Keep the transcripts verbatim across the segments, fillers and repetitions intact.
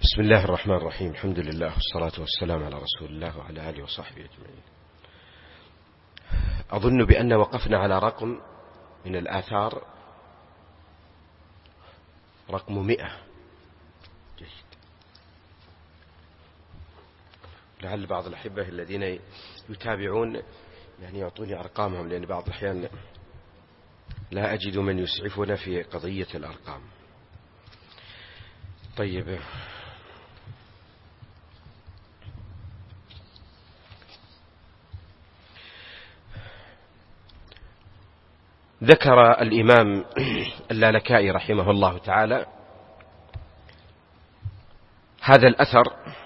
بسم الله الرحمن الرحيم. الحمد لله والصلاة والسلام على رسول الله وعلى آله وصحبه أجمعين. أظن بأن وقفنا على رقم من الآثار رقم مئة. جيد. لعل بعض الأحبة الذين يتابعون يعني يعطوني أرقامهم، لأن بعض الأحيان لا أجد من يسعفنا في قضية الأرقام. طيب، ذكر الإمام اللالكائي رحمه الله تعالى هذا الأثر.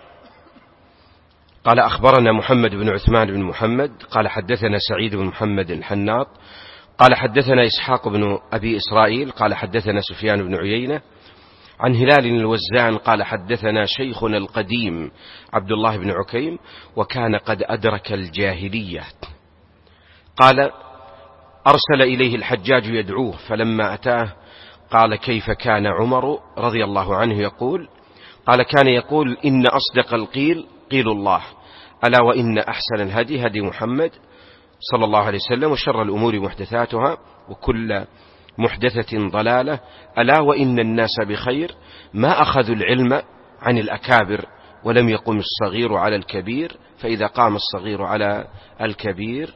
قال: أخبرنا محمد بن عثمان بن محمد قال حدثنا سعيد بن محمد الحناط قال حدثنا إسحاق بن أبي إسرائيل قال حدثنا سفيان بن عيينة عن هلال الوزان قال حدثنا شيخنا القديم عبد الله بن عكيم وكان قد أدرك الجاهلية. قال: أرسل إليه الحجاج يدعوه، فلما أتاه قال: كيف كان عمر رضي الله عنه يقول؟ قال: كان يقول: إن أصدق القيل قيل الله، ألا وإن أحسن الهدي هدي محمد صلى الله عليه وسلم، وشر الأمور محدثاتها، وكل محدثة ضلالة، ألا وإن الناس بخير ما أخذوا العلم عن الأكابر، ولم يقم الصغير على الكبير، فإذا قام الصغير على الكبير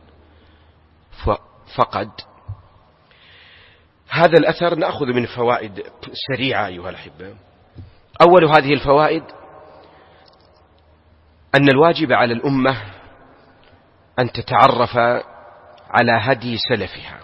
فقد. هذا الأثر نأخذ من فوائد سريعة أيها الأحبة. أول هذه الفوائد أن الواجب على الأمة أن تتعرف على هدي سلفها.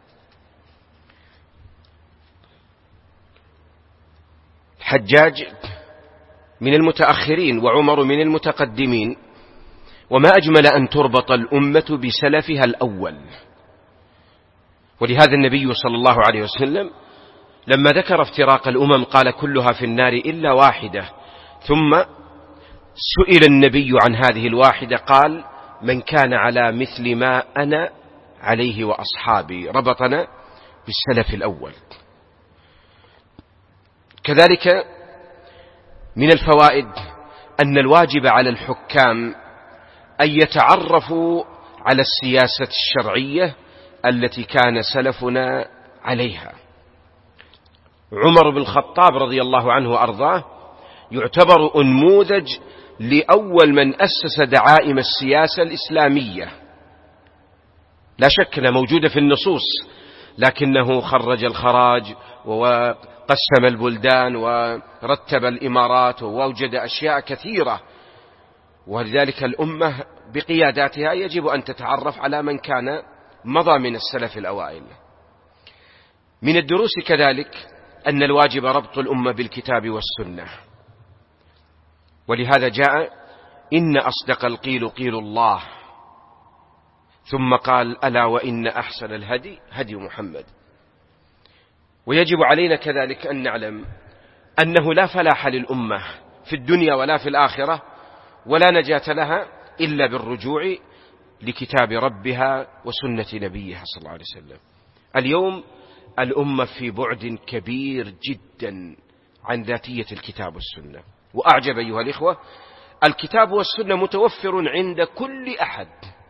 الحجاج من المتأخرين وعمر من المتقدمين، وما أجمل أن تربط الأمة بسلفها الأول. ولهذا النبي صلى الله عليه وسلم لما ذكر افتراق الأمم قال: كلها في النار إلا واحدة. ثم سئل النبي عن هذه الواحدة قال: من كان على مثل ما أنا عليه وأصحابي. ربطنا بالسلف الأول. كذلك من الفوائد أن الواجب على الحكام أن يتعرفوا على السياسة الشرعية التي كان سلفنا عليها. عمر بن الخطاب رضي الله عنه وأرضاه يعتبر أنموذج لأول من أسس دعائم السياسة الإسلامية. لا شك أنها موجودة في النصوص، لكنه خرج الخراج وقسم البلدان ورتب الإمارات ووجد أشياء كثيرة. ولذلك الأمة بقياداتها يجب أن تتعرف على من كان مضى من السلف الأوائل. من الدروس كذلك أن الواجب ربط الأمة بالكتاب والسنة، ولهذا جاء: إن أصدق القيل قيل الله، ثم قال: ألا وإن أحسن الهدي هدي محمد. ويجب علينا كذلك أن نعلم أنه لا فلاح للأمة في الدنيا ولا في الآخرة، ولا نجاة لها إلا بالرجوع لكتاب ربها وسنة نبيها صلى الله عليه وسلم. اليوم الأمة في بعد كبير جدا عن ذاتية الكتاب والسنة. وأعجب أيها الإخوة، الكتاب والسنة متوفر عند كل أحد،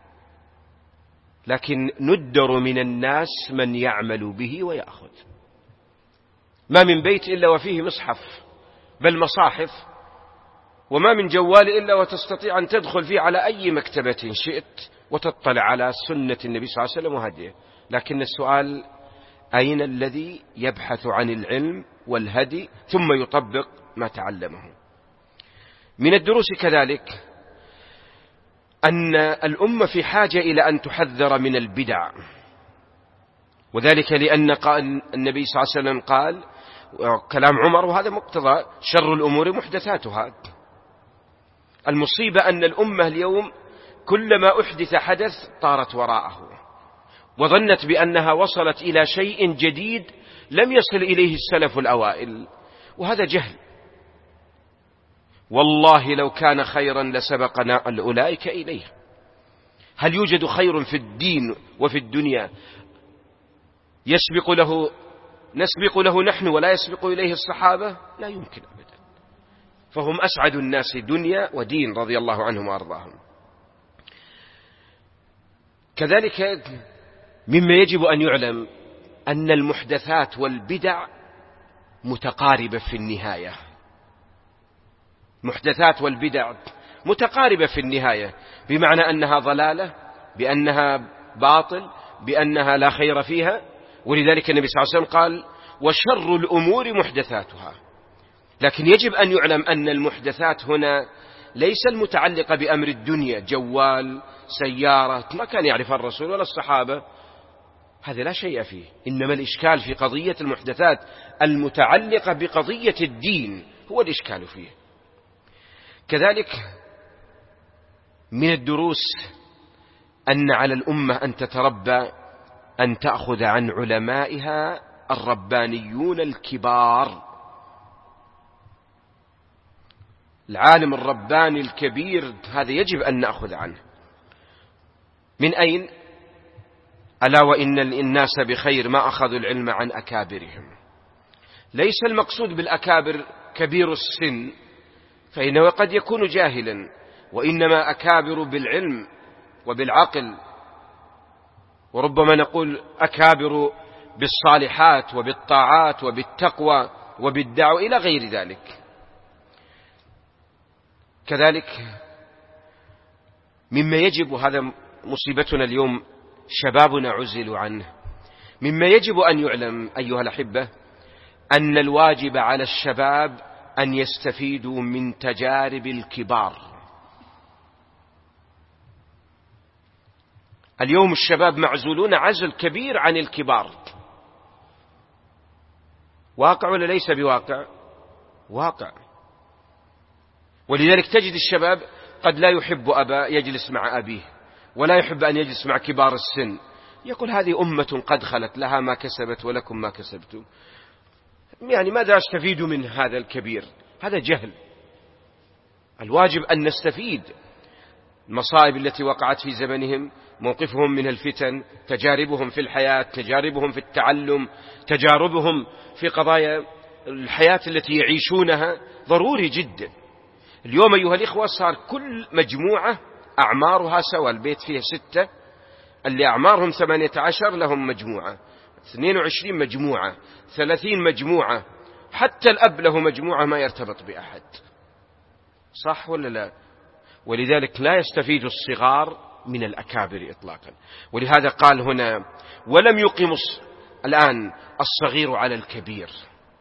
لكن ندر من الناس من يعمل به ويأخذ. ما من بيت إلا وفيه مصحف، بل مصاحف، وما من جوال إلا وتستطيع أن تدخل فيه على أي مكتبة شئت وتطلع على سنة النبي صلى الله عليه وسلم وهديه. لكن السؤال: أين الذي يبحث عن العلم والهدي ثم يطبق ما تعلمه؟ من الدروس كذلك أن الأمة في حاجة إلى أن تحذر من البدع، وذلك لأن النبي صلى الله عليه وسلم قال، كلام عمر وهذا مقتضى: شر الأمور محدثاتها. المصيبة أن الأمة اليوم كلما أحدث حدث طارت وراءه، وظنت بأنها وصلت إلى شيء جديد لم يصل إليه السلف الأوائل، وهذا جهل. والله لو كان خيرا لسبقنا أولئك إليه. هل يوجد خير في الدين وفي الدنيا يسبق له نسبق له نحن ولا يسبق إليه الصحابة؟ لا يمكن أبدا. فهم أسعد الناس دنيا ودين رضي الله عنهم وأرضاهم. كذلك مما يجب أن يعلم أن المحدثات والبدع متقاربة في النهاية. محدثات والبدع متقاربة في النهاية، بمعنى أنها ضلالة، بأنها باطل، بأنها لا خير فيها. ولذلك النبي صلى الله عليه وسلم قال: وشر الأمور محدثاتها. لكن يجب أن يعلم أن المحدثات هنا ليس المتعلقة بأمر الدنيا، جوال، سيارة، ما كان يعرف الرسول ولا الصحابة، هذا لا شيء فيه. إنما الإشكال في قضية المحدثات المتعلقة بقضية الدين هو الإشكال فيه. كذلك من الدروس أن على الأمة أن تتربى، أن تأخذ عن علمائها الربانيون الكبار. العالم الرباني الكبير هذا يجب أن نأخذ عنه. من أين؟ ألا وإن الناس بخير ما أخذوا العلم عن أكابرهم. ليس المقصود بالأكابر كبير السن، فإنه قد يكون جاهلا، وإنما أكابر بالعلم وبالعقل. وربما نقول أكابر بالصالحات وبالطاعات وبالتقوى وبالدعوة إلى غير ذلك. كذلك مما يجب، هذا مصيبتنا اليوم، شبابنا عزلوا عنه. مما يجب أن يعلم أيها الأحبة أن الواجب على الشباب أن يستفيدوا من تجارب الكبار. اليوم الشباب معزولون عزل كبير عن الكبار. واقع ولا ليس بواقع؟ واقع. ولذلك تجد الشباب قد لا يحب أبا يجلس مع أبيه، ولا يحب أن يجلس مع كبار السن. يقول هذه أمة قد خلت، لها ما كسبت ولكم ما كسبتم. يعني ماذا أستفيد من هذا الكبير؟ هذا جهل. الواجب أن نستفيد المصائب التي وقعت في زمنهم، موقفهم من الفتن، تجاربهم في الحياة، تجاربهم في التعلم، تجاربهم في قضايا الحياة التي يعيشونها، ضروري جدا. اليوم أيها الإخوة صار كل مجموعة أعمارها سوى. البيت فيه ستة، اللي أعمارهم ثمانية عشر لهم مجموعة، اثنين وعشرين مجموعة، ثلاثين مجموعة، حتى الأب له مجموعة ما يرتبط بأحد. صح ولا لا؟ ولذلك لا يستفيد الصغار من الأكابر إطلاقا. ولهذا قال هنا: ولم يقم الآن الصغير على الكبير.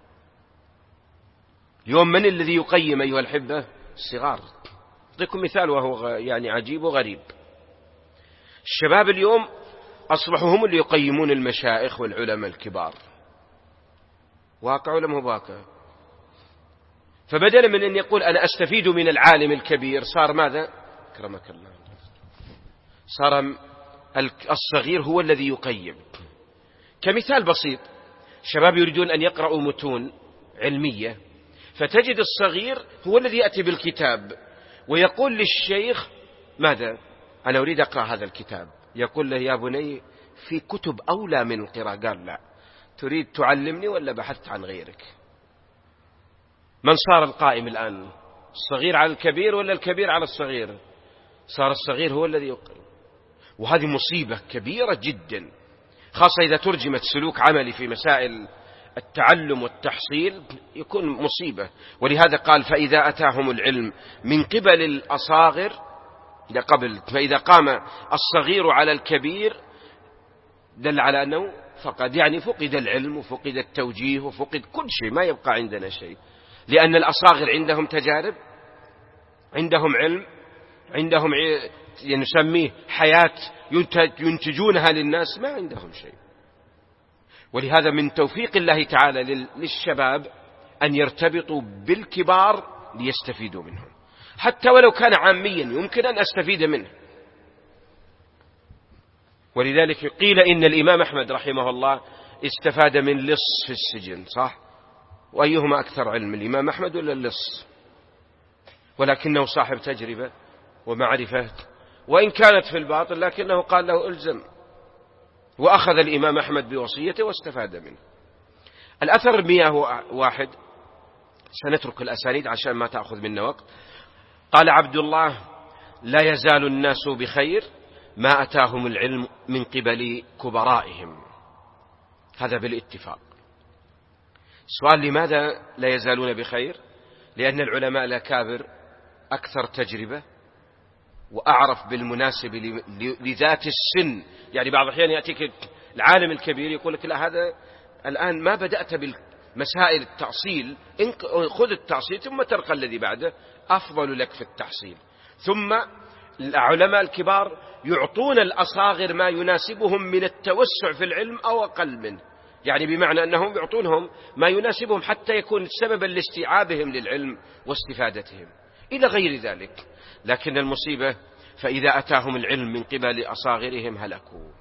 اليوم من الذي يقيم أيها الأحبة؟ الصغار. أعطيكم مثال وهو يعني عجيب وغريب. الشباب اليوم أصبحوا هم اللي يقيمون المشايخ والعلماء الكبار. واقع ولا مو واقع؟ فبدلا من أن يقول أنا أستفيد من العالم الكبير، صار ماذا؟ كرمك الله، صار الصغير هو الذي يقيم. كمثال بسيط، شباب يريدون أن يقرأوا متون علمية، فتجد الصغير هو الذي يأتي بالكتاب ويقول للشيخ ماذا؟ أنا أريد أقرأ هذا الكتاب. يقول له: يا بني في كتب أولى من القراءة. قال: لا، تريد تعلمني ولا بحثت عن غيرك؟ من صار القائم الآن؟ الصغير على الكبير ولا الكبير على الصغير؟ صار الصغير هو الذي يقرأ. وهذه مصيبة كبيرة جدا، خاصة إذا ترجمت سلوك عملي في مسائل التعلم والتحصيل، يكون مصيبة. ولهذا قال: فإذا أتاهم العلم من قبل الأصاغر، إذا قبل فإذا قام الصغير على الكبير دل على أنه فقد يعني فقد العلم وفقد التوجيه وفقد كل شيء، ما يبقى عندنا شيء. لأن الأصاغر عندهم تجارب، عندهم علم، عندهم نسميه حياة ينتجونها للناس، ما عندهم شيء. ولهذا من توفيق الله تعالى للشباب أن يرتبطوا بالكبار ليستفيدوا منهم، حتى ولو كان عاميا يمكن أن أستفيد منه. ولذلك قيل إن الإمام أحمد رحمه الله استفاد من لص في السجن، صح؟ وأيهما أكثر علم، الإمام أحمد ولا اللص؟ ولكنه صاحب تجربة ومعرفة، وإن كانت في الباطل لكنه قال له ألزم، وأخذ الإمام أحمد بوصيته واستفاد منه. الأثر مئة واحد سنترك الأسانيد عشان ما تأخذ منا وقت. قال عبد الله: لا يزال الناس بخير ما أتاهم العلم من قبل كبرائهم. هذا بالاتفاق. سؤال: لماذا لا يزالون بخير؟ لأن العلماء الأكابر أكثر تجربة وأعرف بالمناسب لذات السن. يعني بعض الأحيان يأتيك العالم الكبير يقول لك: لا، هذا الآن ما بدأت بالمسائل التأصيل، خذ التأصيل ثم ترقى الذي بعده، أفضل لك في التحصيل. ثم العلماء الكبار يعطون الأصاغر ما يناسبهم من التوسع في العلم أو أقل منه، يعني بمعنى أنهم يعطونهم ما يناسبهم حتى يكون سببا لاستيعابهم للعلم واستفادتهم إلى غير ذلك. لكن المصيبة فإذا أتاهم العلم من قبل أصاغرهم هلكوا.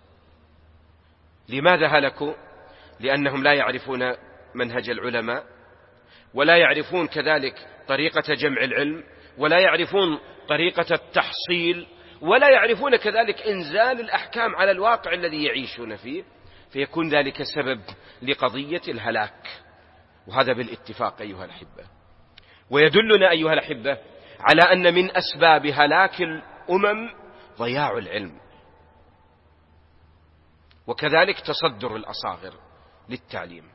لماذا هلكوا؟ لأنهم لا يعرفون منهج العلماء، ولا يعرفون كذلك طريقة جمع العلم، ولا يعرفون طريقة التحصيل، ولا يعرفون كذلك إنزال الأحكام على الواقع الذي يعيشون فيه، فيكون ذلك سبب لقضية الهلاك. وهذا بالاتفاق أيها الأحبة. ويدلنا أيها الأحبة على أن من أسباب هلاك الأمم ضياع العلم، وكذلك تصدر الأصاغر للتعليم.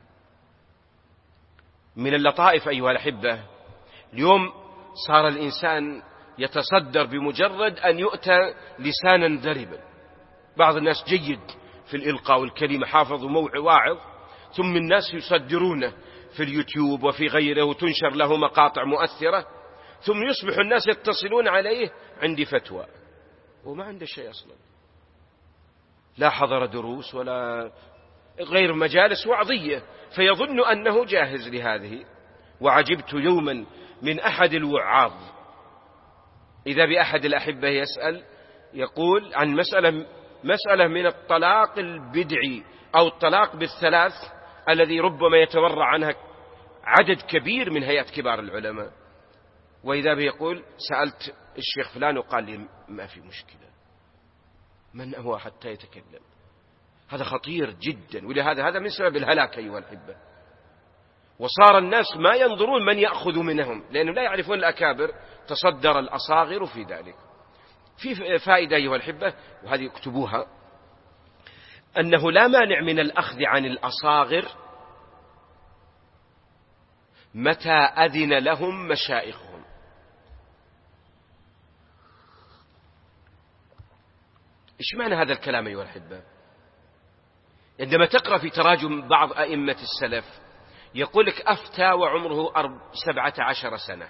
من اللطائف أيها الأحبة، اليوم صار الإنسان يتصدر بمجرد أن يؤتى لسانا ذربا. بعض الناس جيد في الإلقاء والكلمة، حافظ وموعظ واعظ، ثم الناس يصدرونه في اليوتيوب وفي غيره وتنشر له مقاطع مؤثرة، ثم يصبح الناس يتصلون عليه: عندي فتوى، وما عنده شيء أصلا، لا حضر دروس ولا غير مجالس وعظية، فيظن أنه جاهز لهذه. وعجبت يوما من أحد الوعاظ إذا بأحد الأحبة يسأل، يقول عن مسألة مسألة من الطلاق البدعي أو الطلاق بالثلاث الذي ربما يتورع عنها عدد كبير من هيئة كبار العلماء، وإذا به يقول: سألت الشيخ فلان وقال لي ما في مشكلة. من هو حتى يتكلم؟ هذا خطير جدا، ولهذا هذا من سبب الهلاك أيها الأحبة. وصار الناس ما ينظرون من يأخذ منهم، لأنهم لا يعرفون الأكابر، تصدر الأصاغر في ذلك. في فائدة أيها الأحبة، وهذه اكتبوها، أنه لا مانع من الأخذ عن الأصاغر متى أذن لهم مشايخهم. إيش معنى هذا الكلام أيها الأحبة؟ عندما تقرأ في تراجم بعض أئمة السلف يقول لك: أفتى وعمره سبعة عشر سنة،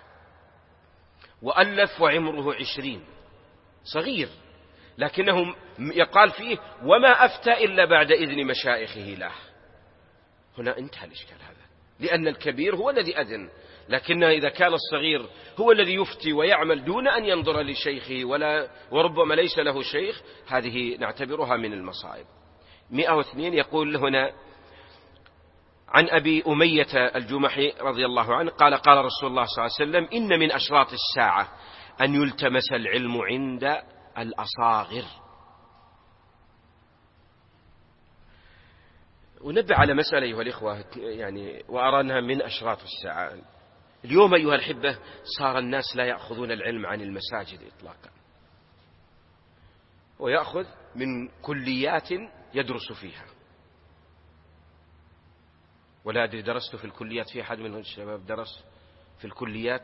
وألف وعمره عشرين، صغير، لكنه يقال فيه: وما أفتى إلا بعد إذن مشايخه له. هنا انتهى الإشكال هذا، لأن الكبير هو الذي أذن، لكن إذا كان الصغير هو الذي يفتي ويعمل دون أن ينظر لشيخه ولا وربما ليس له شيخ، هذه نعتبرها من المصائب. مئة واثنين يقول هنا عن أبي أمية الجمحي رضي الله عنه قال: قال رسول الله صلى الله عليه وسلم: إن من أشراط الساعة أن يلتمس العلم عند الأصاغر. ونبه على مسألة أيها الإخوة، يعني وأرى أنها من أشراط الساعة. اليوم أيها الأحبة صار الناس لا يأخذون العلم عن المساجد إطلاقا، ويأخذ من كليات يدرس فيها. ولا أدري درست في الكليات، في أحد من الشباب درس في الكليات؟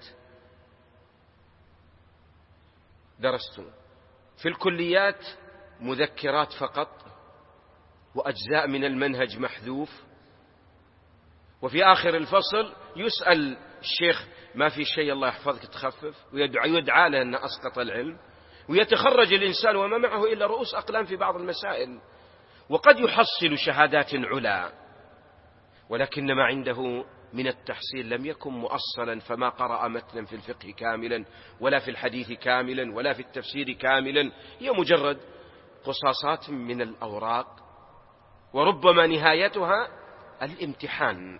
درست في الكليات مذكرات فقط، وأجزاء من المنهج محذوف، وفي آخر الفصل يسأل الشيخ: ما في شيء الله يحفظك تخفف، ويدعى يدعى له أن أسقط العلم، ويتخرج الإنسان وما معه إلا رؤوس أقلام في بعض المسائل، وقد يحصل شهادات علا، ولكن ما عنده من التحصيل لم يكن مؤصلا، فما قرأ متنا في الفقه كاملا، ولا في الحديث كاملا، ولا في التفسير كاملا، هي مجرد قصاصات من الأوراق، وربما نهايتها الامتحان.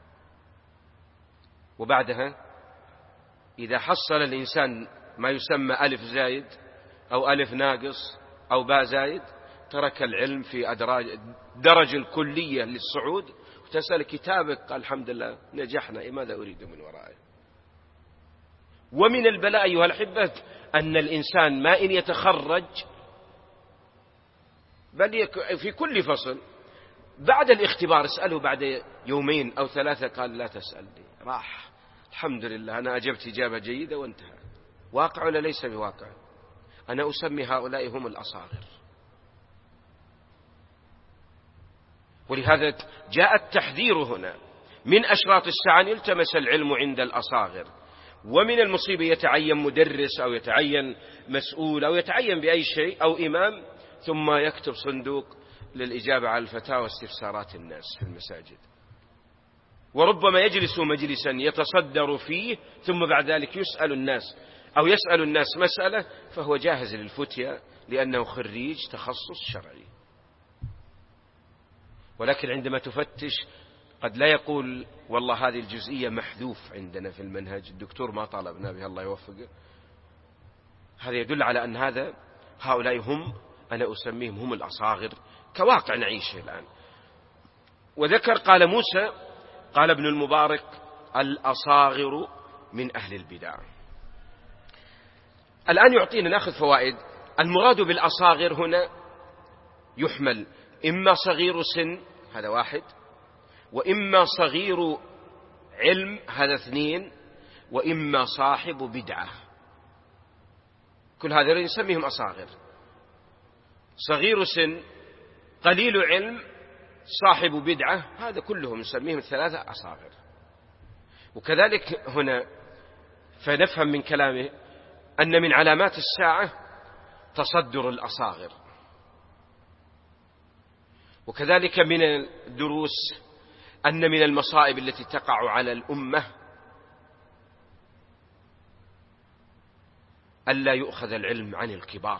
وبعدها إذا حصل الإنسان ما يسمى ألف زايد أو ألف ناقص أو باء زايد، ترك العلم في أدراج درج الكلية للصعود، تسأل كتابك، قال الحمد لله نجحنا، إيه ماذا أريد من ورائه. ومن البلاء أيها الأحبة أن الإنسان ما إن يتخرج بل في كل فصل بعد الاختبار اسأله بعد يومين أو ثلاثة، قال لا تسألني، راح الحمد لله أنا أجبت إجابة جيدة وانتهى. واقع ولا ليس بواقع؟ أنا أسمي هؤلاء هم الأصاغر. ولهذا جاء التحذير هنا من أشراط الساعة أن يلتمس العلم عند الأصاغر. ومن المصيبة يتعين مدرس أو يتعين مسؤول أو يتعين بأي شيء أو إمام ثم يكتب صندوق للإجابة على الفتاوى واستفسارات الناس في المساجد، وربما يجلس مجلسا يتصدر فيه ثم بعد ذلك يسأل الناس أو يسأل الناس مسألة فهو جاهز للفتية لأنه خريج تخصص شرعي. ولكن عندما تفتش قد لا يقول والله هذه الجزئية محذوف عندنا في المنهج، الدكتور ما طالبنا بها الله يوفقه. هذا يدل على أن هذا هؤلاء هم، أنا أسميهم هم الأصاغر كواقع نعيشه الآن. وذكر قال موسى قال ابن المبارك الأصاغر من أهل البدع. الآن يعطينا نأخذ فوائد. المراد بالأصاغر هنا يحمل إما صغير سن، هذا واحد، وإما صغير علم، هذا اثنين، وإما صاحب بدعة. كل هذا نسميهم أصاغر. صغير سن، قليل علم، صاحب بدعة، هذا كلهم نسميهم الثلاثة أصاغر. وكذلك هنا فنفهم من كلامه أن من علامات الساعة تصدر الأصاغر. وكذلك من الدروس أن من المصائب التي تقع على الأمة ألا يؤخذ العلم عن الكبار،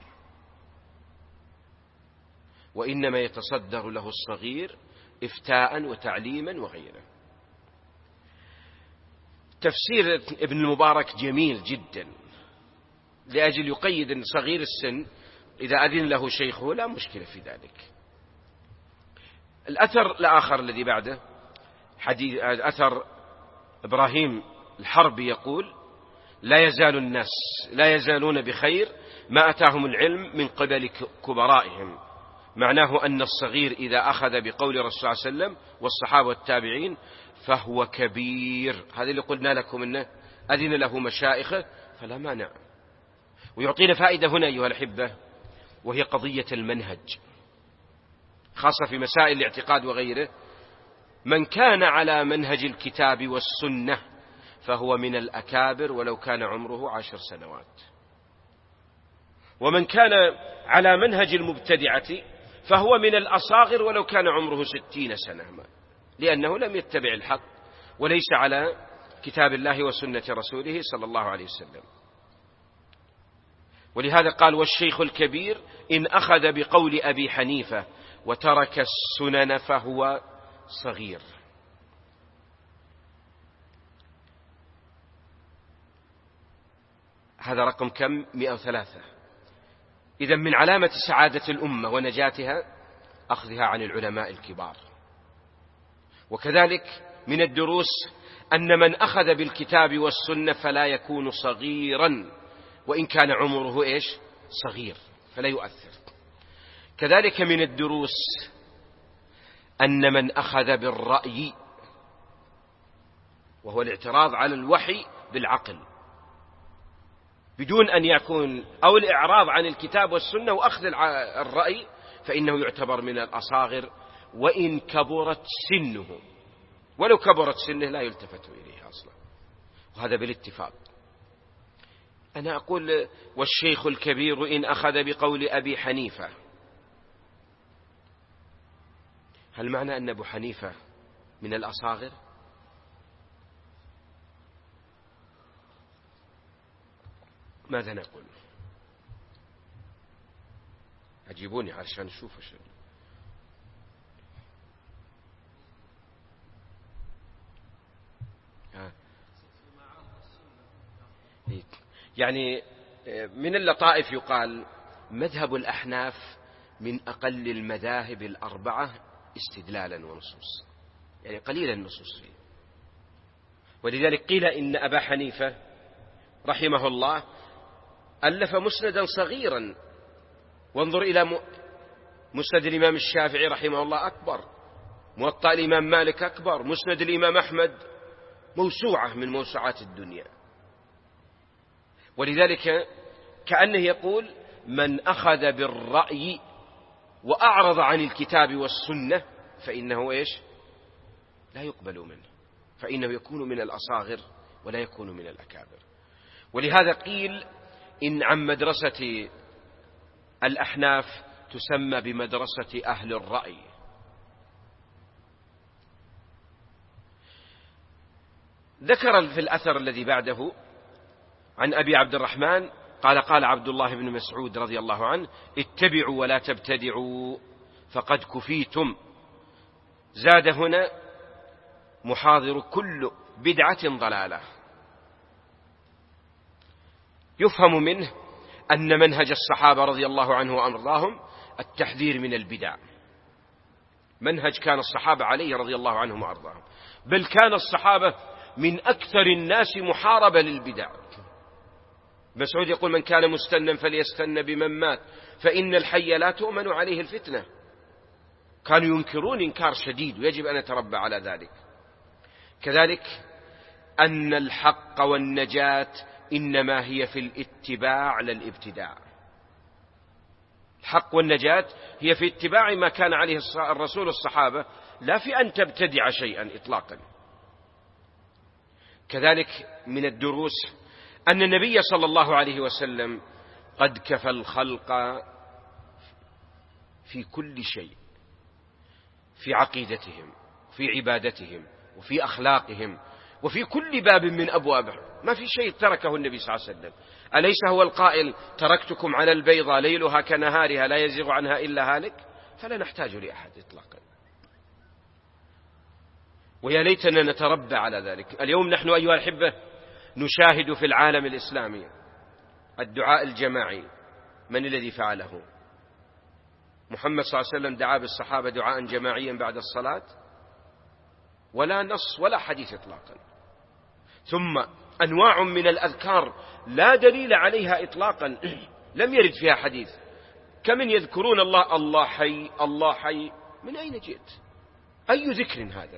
وإنما يتصدر له الصغير إفتاء وتعليما وغيره. تفسير ابن المبارك جميل جدا لأجل يقيد أن صغير السن إذا أذن له شيخه لا مشكلة في ذلك. الأثر الآخر الذي بعده حديث أثر إبراهيم الحربي يقول لا يزال الناس لا يزالون بخير ما أتاهم العلم من قبل كبرائهم، معناه أن الصغير إذا أخذ بقول رسول الله صلى الله عليه وسلم والصحابة والتابعين فهو كبير. هذا اللي قلنا لكم أنه أذن له مشايخه فلا مانع. ويعطينا فائدة هنا أيها الأحبة، وهي قضية المنهج، خاصة في مسائل الاعتقاد وغيره. من كان على منهج الكتاب والسنة فهو من الأكابر ولو كان عمره عشر سنوات، ومن كان على منهج المبتدعة فهو من الأصاغر ولو كان عمره ستين سنة، لأنه لم يتبع الحق وليس على كتاب الله وسنة رسوله صلى الله عليه وسلم. ولهذا قال والشيخ الكبير إن أخذ بقول أبي حنيفة وترك السنن فهو صغير. هذا رقم كم؟ مئة وثلاثة. إذن من علامة سعادة الأمة ونجاتها أخذها عن العلماء الكبار. وكذلك من الدروس أن من أخذ بالكتاب والسنة فلا يكون صغيرا وإن كان عمره إيش؟ صغير، فلا يؤثر. كذلك من الدروس أن من أخذ بالرأي وهو الاعتراض على الوحي بالعقل بدون أن يكون أو الإعراض عن الكتاب والسنة وأخذ الرأي فإنه يعتبر من الأصاغر وإن كبرت سنه، ولو كبرت سنه لا يلتفت إليه أصلا، وهذا بالاتفاق. أنا أقول والشيخ الكبير إن أخذ بقول أبي حنيفة، هل معنى أن أبو حنيفة من الأصاغر؟ ماذا نقول؟ أجيبوني علشان نشوف شو. يعني من اللطائف يقال مذهب الأحناف من أقل المذاهب الأربعة استدلالا ونصوص، يعني قليل النصوص فيه. ولذلك قيل إن أبا حنيفة رحمه الله ألف مسندا صغيرا، وانظر إلى مسند الإمام الشافعي رحمه الله أكبر، موطأ الإمام مالك أكبر، مسند الإمام أحمد موسوعة من موسوعات الدنيا. ولذلك كأنه يقول من أخذ بالرأي وأعرض عن الكتاب والسنة فإنه إيش؟ لا يقبل منه، فإنه يكون من الأصاغر ولا يكون من الأكابر. ولهذا قيل إن عن مدرسة الأحناف تسمى بمدرسة أهل الرأي. ذكر في الأثر الذي بعده عن أبي عبد الرحمن قال قال عبد الله بن مسعود رضي الله عنه اتبعوا ولا تبتدعوا فقد كفيتم. زاد هنا محاضر كل بدعة ضلالة. يفهم منه أن منهج الصحابة رضي الله عنه وأرضاهم التحذير من البدع، منهج كان الصحابة عليه رضي الله عنهم وأرضاهم، بل كان الصحابة من أكثر الناس محاربة للبدع. مسعود يقول من كان مستنا فليستن بمن مات فإن الحي لا تؤمن عليه الفتنة. كانوا ينكرون إنكار شديد ويجب أن نتربى على ذلك. كذلك أن الحق والنجاة إنما هي في الاتباع لا الابتداع. الحق والنجاة هي في اتباع ما كان عليه الرسول الصحابة، لا في أن تبتدع شيئا إطلاقا. كذلك من الدروس أن النبي صلى الله عليه وسلم قد كفى الخلق في كل شيء، في عقيدتهم، في عبادتهم، وفي أخلاقهم، وفي كل باب من أبوابه. ما في شيء تركه النبي صلى الله عليه وسلم. أليس هو القائل تركتكم على البيضة ليلها كنهارها لا يزيغ عنها إلا هالك؟ فلا نحتاج لأحد إطلاقا. ويا ليتنا نتربى على ذلك. اليوم نحن أيها الأحبة نشاهد في العالم الإسلامي الدعاء الجماعي. من الذي فعله؟ محمد صلى الله عليه وسلم دعا بالصحابة دعاء جماعيا بعد الصلاة؟ ولا نص ولا حديث إطلاقا. ثم أنواع من الأذكار لا دليل عليها إطلاقا، لم يرد فيها حديث. كمن يذكرون الله الله حي الله حي، من أين جئت؟ أي ذكر هذا؟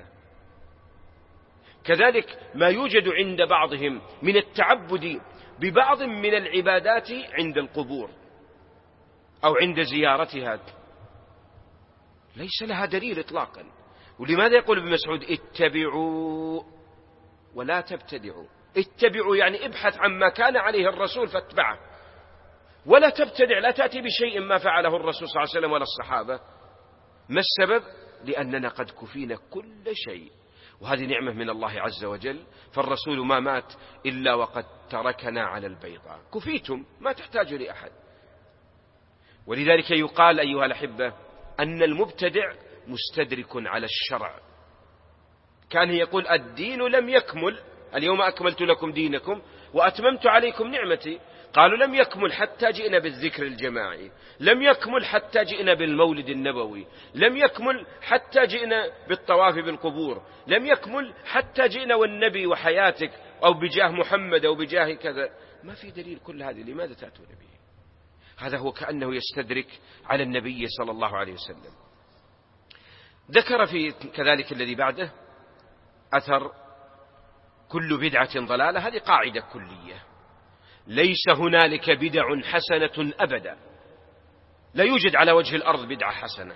كذلك ما يوجد عند بعضهم من التعبد ببعض من العبادات عند القبور أو عند زيارتها ليس لها دليل إطلاقا. ولماذا يقول ابن مسعود اتبعوا ولا تبتدعوا؟ اتبعوا يعني ابحث عما كان عليه الرسول فاتبعه، ولا تبتدع، لا تأتي بشيء ما فعله الرسول صلى الله عليه وسلم ولا الصحابة. ما السبب؟ لأننا قد كفينا كل شيء، وهذه نعمة من الله عز وجل. فالرسول ما مات إلا وقد تركنا على البيضاء، كفيتم ما تحتاجوا لأحد. ولذلك يقال أيها الأحبة أن المبتدع مستدرك على الشرع. كان يقول الدين لم يكمل، اليوم أكملت لكم دينكم وأتممت عليكم نعمتي. قالوا لم يكمل حتى جئنا بالذكر الجماعي، لم يكمل حتى جئنا بالمولد النبوي، لم يكمل حتى جئنا بالطواف بالقبور، لم يكمل حتى جئنا والنبي وحياتك أو بجاه محمد أو بجاه كذا. ما في دليل كل هذه، لماذا تأتون به؟ هذا هو كأنه يستدرك على النبي صلى الله عليه وسلم. ذكر في كذلك الذي بعده أثر كل بدعة ضلالة. هذه قاعدة كلية، ليس هنالك بدع حسنة أبدا، لا يوجد على وجه الأرض بدعة حسنة،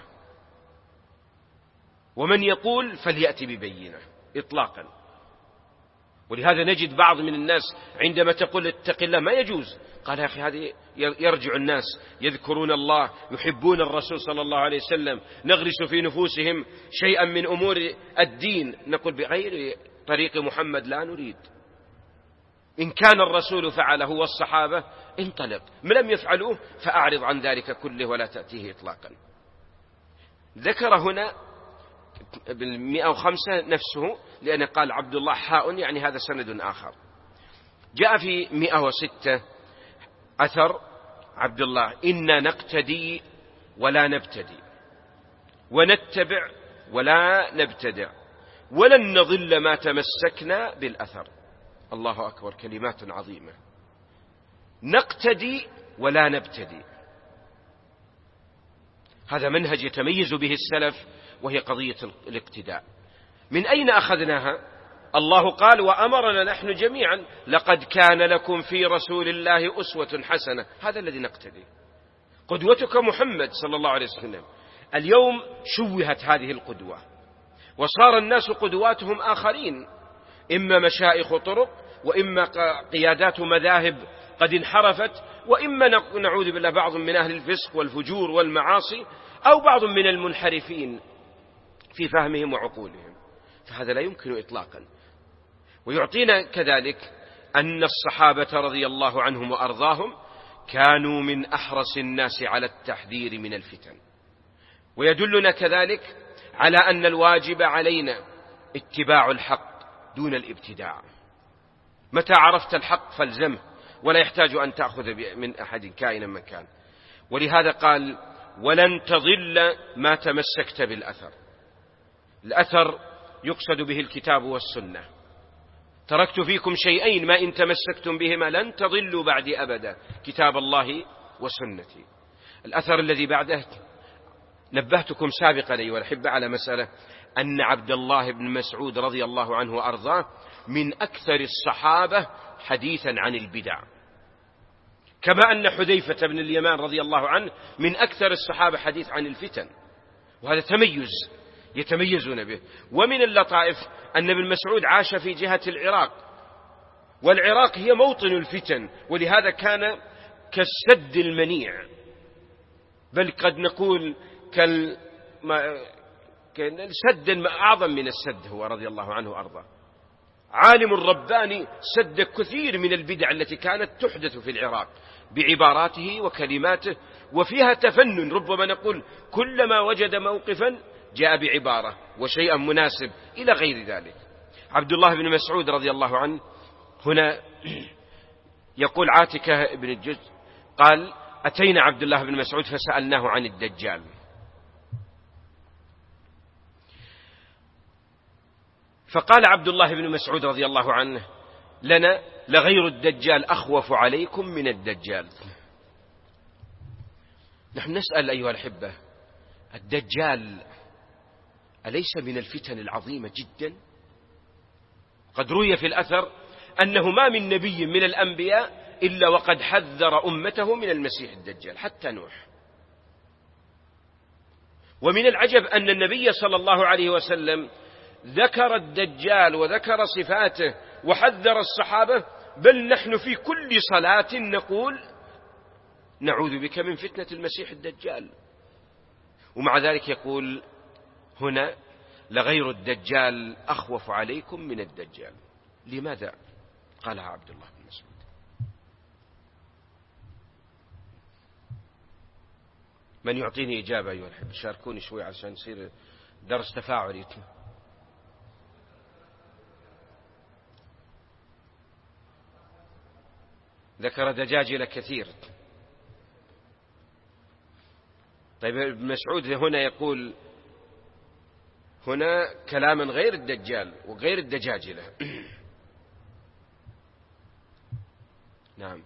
ومن يقول فليأتي ببينة إطلاقا. ولهذا نجد بعض من الناس عندما تقول اتق الله ما يجوز، قال يا أخي هذه يرجع الناس يذكرون الله يحبون الرسول صلى الله عليه وسلم، نغرس في نفوسهم شيئا من أمور الدين، نقول بغير طريق محمد لا نريد. إن كان الرسول فعله والصحابة انطلق، من لم يفعلوه فأعرض عن ذلك كله ولا تأتيه إطلاقا. ذكر هنا بالمئة وخمسة نفسه، لأن قال عبد الله حاء يعني هذا سند آخر. جاء في مئة وستة أثر عبد الله إنا نقتدي ولا نبتدي، ونتبع ولا نبتدع، ولن نضل ما تمسكنا بالأثر. الله أكبر، كلمات عظيمة. نقتدي ولا نبتدي، هذا منهج يتميز به السلف، وهي قضية الاقتداء. من أين أخذناها؟ الله قال: وأمرنا نحن جميعا لقد كان لكم في رسول الله أسوة حسنة. هذا الذي نقتدي، قدوتك محمد صلى الله عليه وسلم. اليوم شوهت هذه القدوة، وصار الناس قدواتهم آخرين، إما مشايخ طرق، وإما قيادات مذاهب قد انحرفت، وإما نعوذ بالله بعض من أهل الفسق والفجور والمعاصي، أو بعض من المنحرفين في فهمهم وعقولهم. فهذا لا يمكن إطلاقا. ويعطينا كذلك أن الصحابة رضي الله عنهم وأرضاهم كانوا من أحرص الناس على التحذير من الفتن. ويدلنا كذلك على أن الواجب علينا اتباع الحق دون الابتداع. متى عرفت الحق فالزمه، ولا يحتاج أن تأخذ من أحد كائنا من كان. ولهذا قال: ولن تضل ما تمسكت بالأثر. الأثر يقصد به الكتاب والسنة. تركت فيكم شيئين ما إن تمسكتم بهما لن تضلوا بعدي أبدا، كتاب الله وسنتي. الأثر الذي بعده نبهتكم سابقا أيها الأحبة على مسألة أن عبد الله بن مسعود رضي الله عنه وأرضاه من أكثر الصحابة حديثا عن البدع، كما أن حذيفة بن اليمان رضي الله عنه من أكثر الصحابة حديث عن الفتن. وهذا تميز يتميزون به. ومن اللطائف أن ابن مسعود عاش في جهة العراق، والعراق هي موطن الفتن، ولهذا كان كالسد المنيع، بل قد نقول كال سد أعظم من السد هو رضي الله عنه وأرضاه. عالم رباني سد كثير من البدع التي كانت تحدث في العراق بعباراته وكلماته، وفيها تفنن. ربما نقول كلما وجد موقفا جاء بعبارة وشيئا مناسب إلى غير ذلك. عبد الله بن مسعود رضي الله عنه هنا يقول عاتكة بن الجزء قال: أتينا عبد الله بن مسعود فسألناه عن الدجال، فقال عبد الله بن مسعود رضي الله عنه: لنا لغير الدجال أخوف عليكم من الدجال. نحن نسأل أيها الأحبة: الدجال أليس من الفتن العظيمة جدا؟ قد روي في الأثر أنه ما من نبي من الأنبياء إلا وقد حذر أمته من المسيح الدجال، حتى نوح. ومن العجب أن النبي صلى الله عليه وسلم ذكر الدجال وذكر صفاته وحذر الصحابة، بل نحن في كل صلاة نقول: نعوذ بك من فتنة المسيح الدجال. ومع ذلك يقول هنا: لغير الدجال أخوف عليكم من الدجال. لماذا قالها عبد الله بن مسعود؟ من يعطيني إجابة أيها الأحبة؟ شاركوني شوي عشان يصير درس تفاعلي. ذكر دجاجل كثير. طيب ابن مسعود هنا يقول هنا كلاما غير الدجال وغير الدجاجلة. نعم،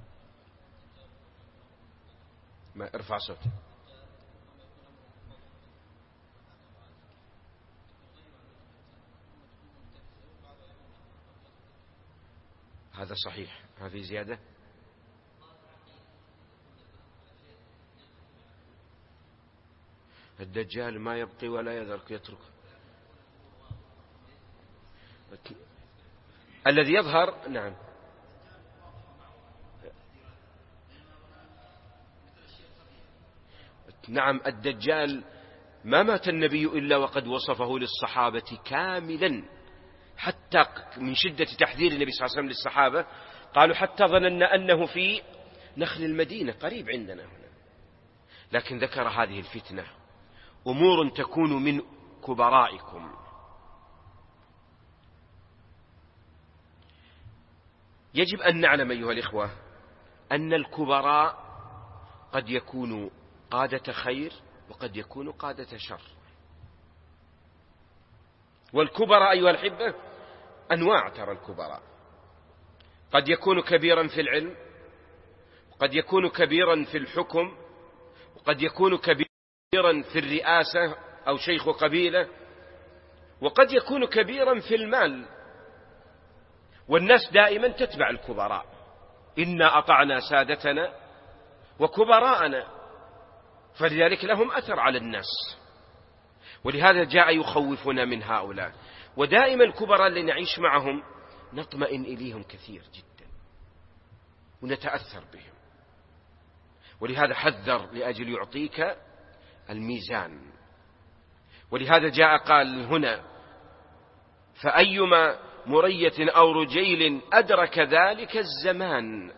ما ارفع صوتك. هذا صحيح. هذه زيادة. الدجال ما يبقي ولا يذرك، يترك. الذي يظهر. نعم، نعم، الدجال ما مات النبي إلا وقد وصفه للصحابة كاملا، حتى من شدة تحذير النبي صلى الله عليه وسلم للصحابة قالوا حتى ظننا أنه في نخل المدينة قريب عندنا هنا. لكن ذكر هذه الفتنة: أمور تكون من كبرائكم. يجب أن نعلم أيها الإخوة أن الكبراء قد يكونوا قادة خير وقد يكونوا قادة شر. والكبراء أيها الأحبة أنواع، ترى الكبراء قد يكون كبيرا في العلم، وقد يكون كبيرا في الحكم، وقد يكون كبيرا في الرئاسة أو شيخ قبيلة، وقد يكون كبيرا في المال. والناس دائما تتبع الكبراء، إنا أطعنا سادتنا وكبراءنا، فلذلك لهم أثر على الناس، ولهذا جاء يخوفنا من هؤلاء. ودائما الكبراء اللي نعيش معهم نطمئن إليهم كثير جدا ونتأثر بهم، ولهذا حذر لأجل يعطيك الميزان. ولهذا جاء قال هنا: فأيما مرية أو رجيل أدرك ذلك الزمان.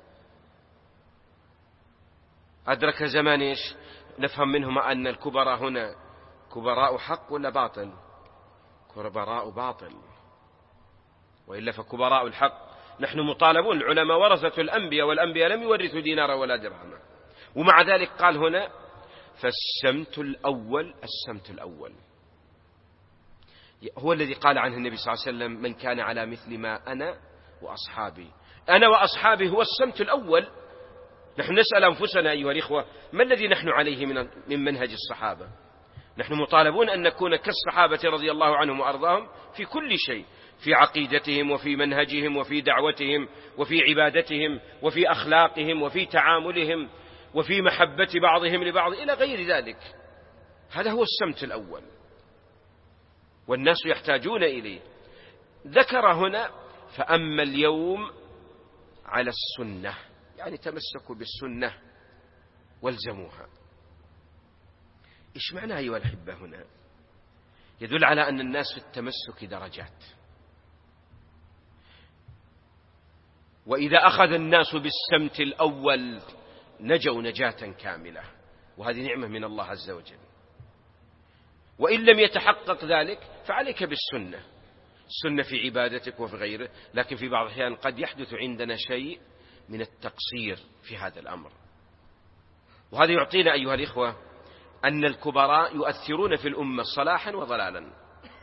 أدرك زمان إيش؟ نفهم منهما أن الكبراء هنا كبراء حق ولا باطل؟ كبراء باطل، وإلا فكبراء الحق نحن مطالبون، العلماء ورثة الأنبياء، والأنبياء لم يورثوا دينارا ولا درهما. ومع ذلك قال هنا: فالسمت الأول. السمت الأول هو الذي قال عنه النبي صلى الله عليه وسلم: من كان على مثل ما أنا وأصحابي. أنا وأصحابي هو السمت الأول. نحن نسأل أنفسنا أيها الإخوة: ما الذي نحن عليه من من منهج الصحابة؟ نحن مطالبون أن نكون كالصحابة رضي الله عنهم وأرضاهم في كل شيء، في عقيدتهم وفي منهجهم وفي دعوتهم وفي عبادتهم وفي أخلاقهم وفي تعاملهم وفي محبة بعضهم لبعض إلى غير ذلك. هذا هو السمت الأول، والناس يحتاجون إليه. ذكر هنا: فأما اليوم على السنة، يعني تمسكوا بالسنة والزموها. إيش معنى أيها الأحبة هنا؟ يدل على أن الناس في التمسك درجات، وإذا أخذ الناس بالسمت الأول نجوا نجاة كاملة، وهذه نعمة من الله عز وجل. وإن لم يتحقق ذلك فعليك بالسنة، السنة في عبادتك وفي غيره. لكن في بعض الأحيان قد يحدث عندنا شيء من التقصير في هذا الأمر، وهذا يعطينا أيها الإخوة أن الكبراء يؤثرون في الأمة صلاحا وضلالا.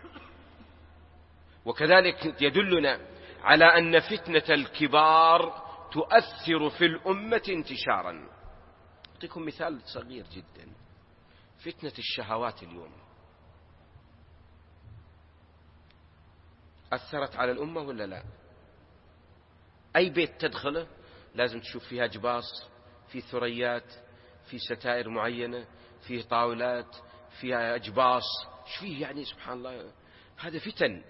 وكذلك يدلنا على أن فتنة الكبار تؤثر في الأمة انتشارا. أعطيكم مثال صغير جدا: فتنة الشهوات اليوم أثرت على الأمة ولا لا؟ أي بيت تدخله لازم تشوف فيها جباص، في ثريات، في ستائر معينة، فيه طاولات، فيها أجباص، ايش فيه يعني؟ سبحان الله، هذا فتن.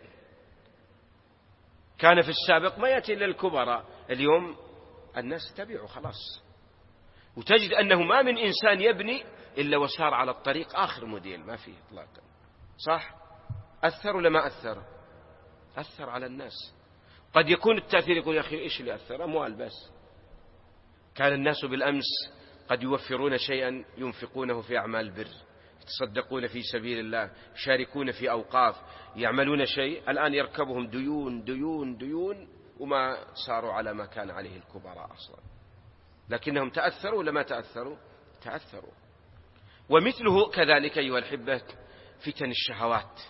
كان في السابق ما يأتي إلا الكبراء، اليوم الناس تبعوا خلاص. وتجد أنه ما من إنسان يبني إلا وسار على الطريق آخر موديل، ما فيه إطلاقا. صح؟ أثر ولا ما أثر؟ أثر على الناس. قد يكون التأثير يقول: يا أخي إيش اللي أثر؟ أموال بس. كان الناس بالأمس قد يوفرون شيئا ينفقونه في أعمال البر، يتصدقون في سبيل الله، يشاركون في أوقاف، يعملون شيء. الآن يركبهم ديون ديون ديون، وما ساروا على ما كان عليه الكبراء أصلا. لكنهم تأثروا ولا ما تأثروا؟ تأثروا. ومثله كذلك أيها الأحبة فتن الشهوات،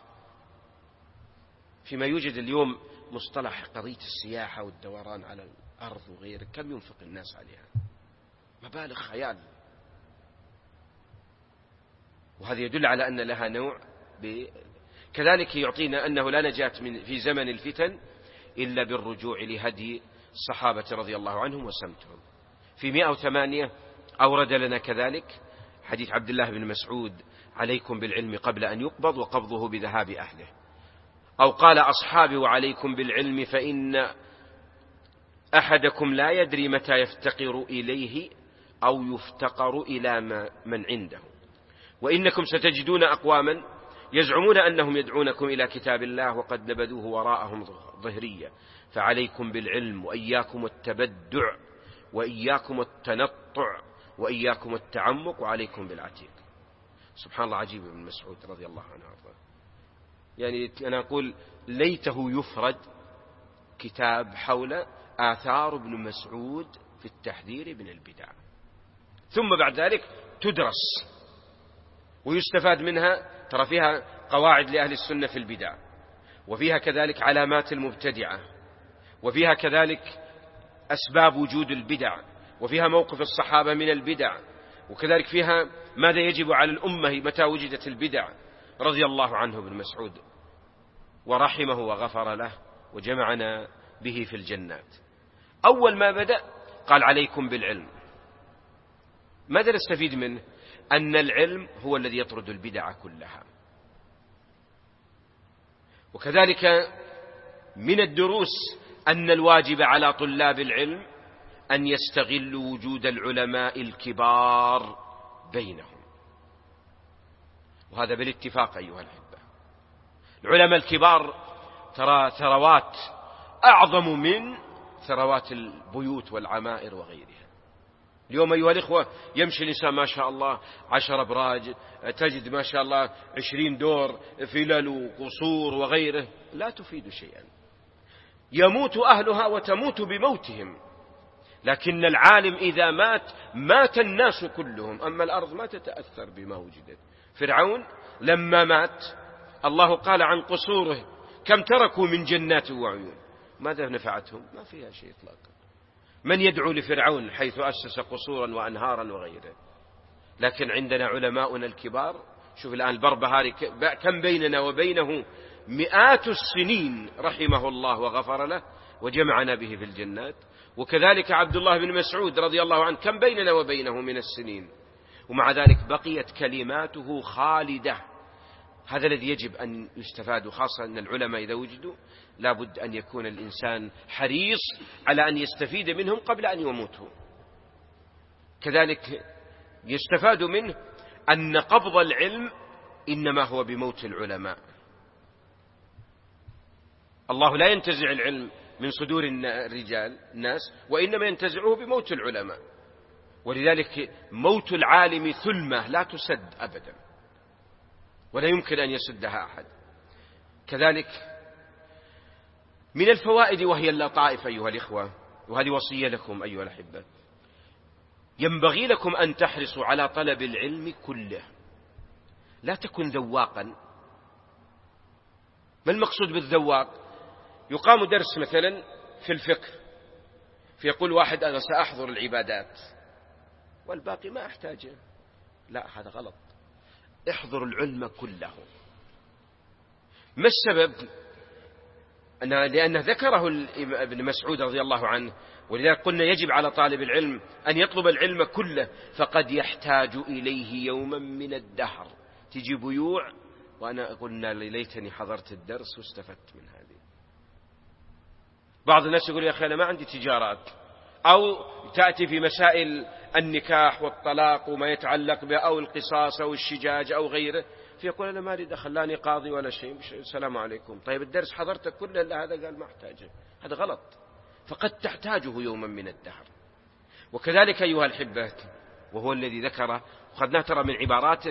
فيما يوجد اليوم مصطلح قضية السياحة والدوران على الأرض وغيره، كم ينفق الناس عليها؟ مبالغ خيال. وهذا يدل على أن لها نوع ب... كذلك يعطينا أنه لا نجاة من في زمن الفتن إلا بالرجوع لهدي الصحابة رضي الله عنهم وسمتهم. في مئة وثمانية أورد لنا كذلك حديث عبد الله بن مسعود: عليكم بالعلم قبل أن يقبض وقبضه بذهاب أهله. أو قال: أصحابي وعليكم بالعلم فإن أحدكم لا يدري متى يفتقر إليه أو يفتقر إلى من عنده، وإنكم ستجدون أقواما يزعمون أنهم يدعونكم إلى كتاب الله وقد نبذوه وراءهم ظهريا، فعليكم بالعلم وإياكم التبدع وإياكم التنطع وإياكم التعمق وعليكم بالعتيق. سبحان الله، عجيب ابن مسعود رضي الله عنه وارضاه. يعني أنا أقول ليته يفرد كتاب حول آثار ابن مسعود في التحذير من البدع، ثم بعد ذلك تدرس ويستفاد منها. ترى فيها قواعد لأهل السنة في البدع، وفيها كذلك علامات المبتدعة، وفيها كذلك أسباب وجود البدع، وفيها موقف الصحابة من البدع، وكذلك فيها ماذا يجب على الأمة متى وجدت البدع. رضي الله عنه ابن مسعود ورحمه وغفر له وجمعنا به في الجنات. أول ما بدأ قال عليكم بالعلم. ماذا نستفيد منه؟ أن العلم هو الذي يطرد البدع كلها. وكذلك من الدروس أن الواجب على طلاب العلم أن يستغلوا وجود العلماء الكبار بينهم، وهذا بالاتفاق أيها الأحبة. العلماء الكبار ترى ثروات أعظم من ثروات البيوت والعمائر وغيرها. اليوم أيها الإخوة يمشي الإنسان ما شاء الله عشر أبراج، تجد ما شاء الله عشرين دور، فلل وقصور وغيره، لا تفيد شيئا. يموت أهلها وتموت بموتهم، لكن العالم إذا مات مات الناس كلهم، أما الأرض ما تتأثر بما وجدت. فرعون لما مات الله قال عن قصوره كم تركوا من جنات وعيون، ماذا نفعتهم؟ ما فيها شيء إطلاقا. من يدعو لفرعون حيث أسس قصورا وأنهارا وغيره؟ لكن عندنا علماؤنا الكبار. شوف الآن البربهاري كم بيننا وبينه مئات السنين، رحمه الله وغفر له وجمعنا به في الجنات. وكذلك عبد الله بن مسعود رضي الله عنه كم بيننا وبينه من السنين، ومع ذلك بقيت كلماته خالدة. هذا الذي يجب أن يستفاد، خاصة أن العلماء إذا وجدوا لابد أن يكون الإنسان حريص على أن يستفيد منهم قبل أن يموتوا. كذلك يستفاد منه أن قبض العلم إنما هو بموت العلماء. الله لا ينتزع العلم من صدور الرجال الناس، وإنما ينتزعه بموت العلماء. ولذلك موت العالم ثلمة لا تسد أبدا، ولا يمكن أن يسدها أحد. كذلك من الفوائد وهي اللطائف أيها الإخوة، وهذه وصية لكم أيها الأحبة، ينبغي لكم أن تحرصوا على طلب العلم كله، لا تكن ذواقا. ما المقصود بالذواق؟ يقام درس مثلا في الفقه، فيقول واحد أنا سأحضر العبادات والباقي ما أحتاجه. لا، هذا غلط. احضر العلم كله. ما السبب؟ لأنه ذكره ابن مسعود رضي الله عنه، ولذلك قلنا يجب على طالب العلم أن يطلب العلم كله، فقد يحتاج إليه يوما من الدهر. تجي بيوع وأنا قلنا ليتني حضرت الدرس واستفدت من هذه. بعض الناس يقول يا أخي أنا ما عندي تجارات، أو تأتي في مسائل النكاح والطلاق وما يتعلق به، أو القصاص أو الشجاج أو غيره، فيقول أنا ما أريد خلاني قاضي ولا شيء، السلام عليكم. طيب الدرس حضرتك كله، إلا هذا قال ما احتاجه. هذا غلط، فقد تحتاجه يوما من الدهر. وكذلك أيها الحبة، وهو الذي ذكره وخذناه ترى من عبارات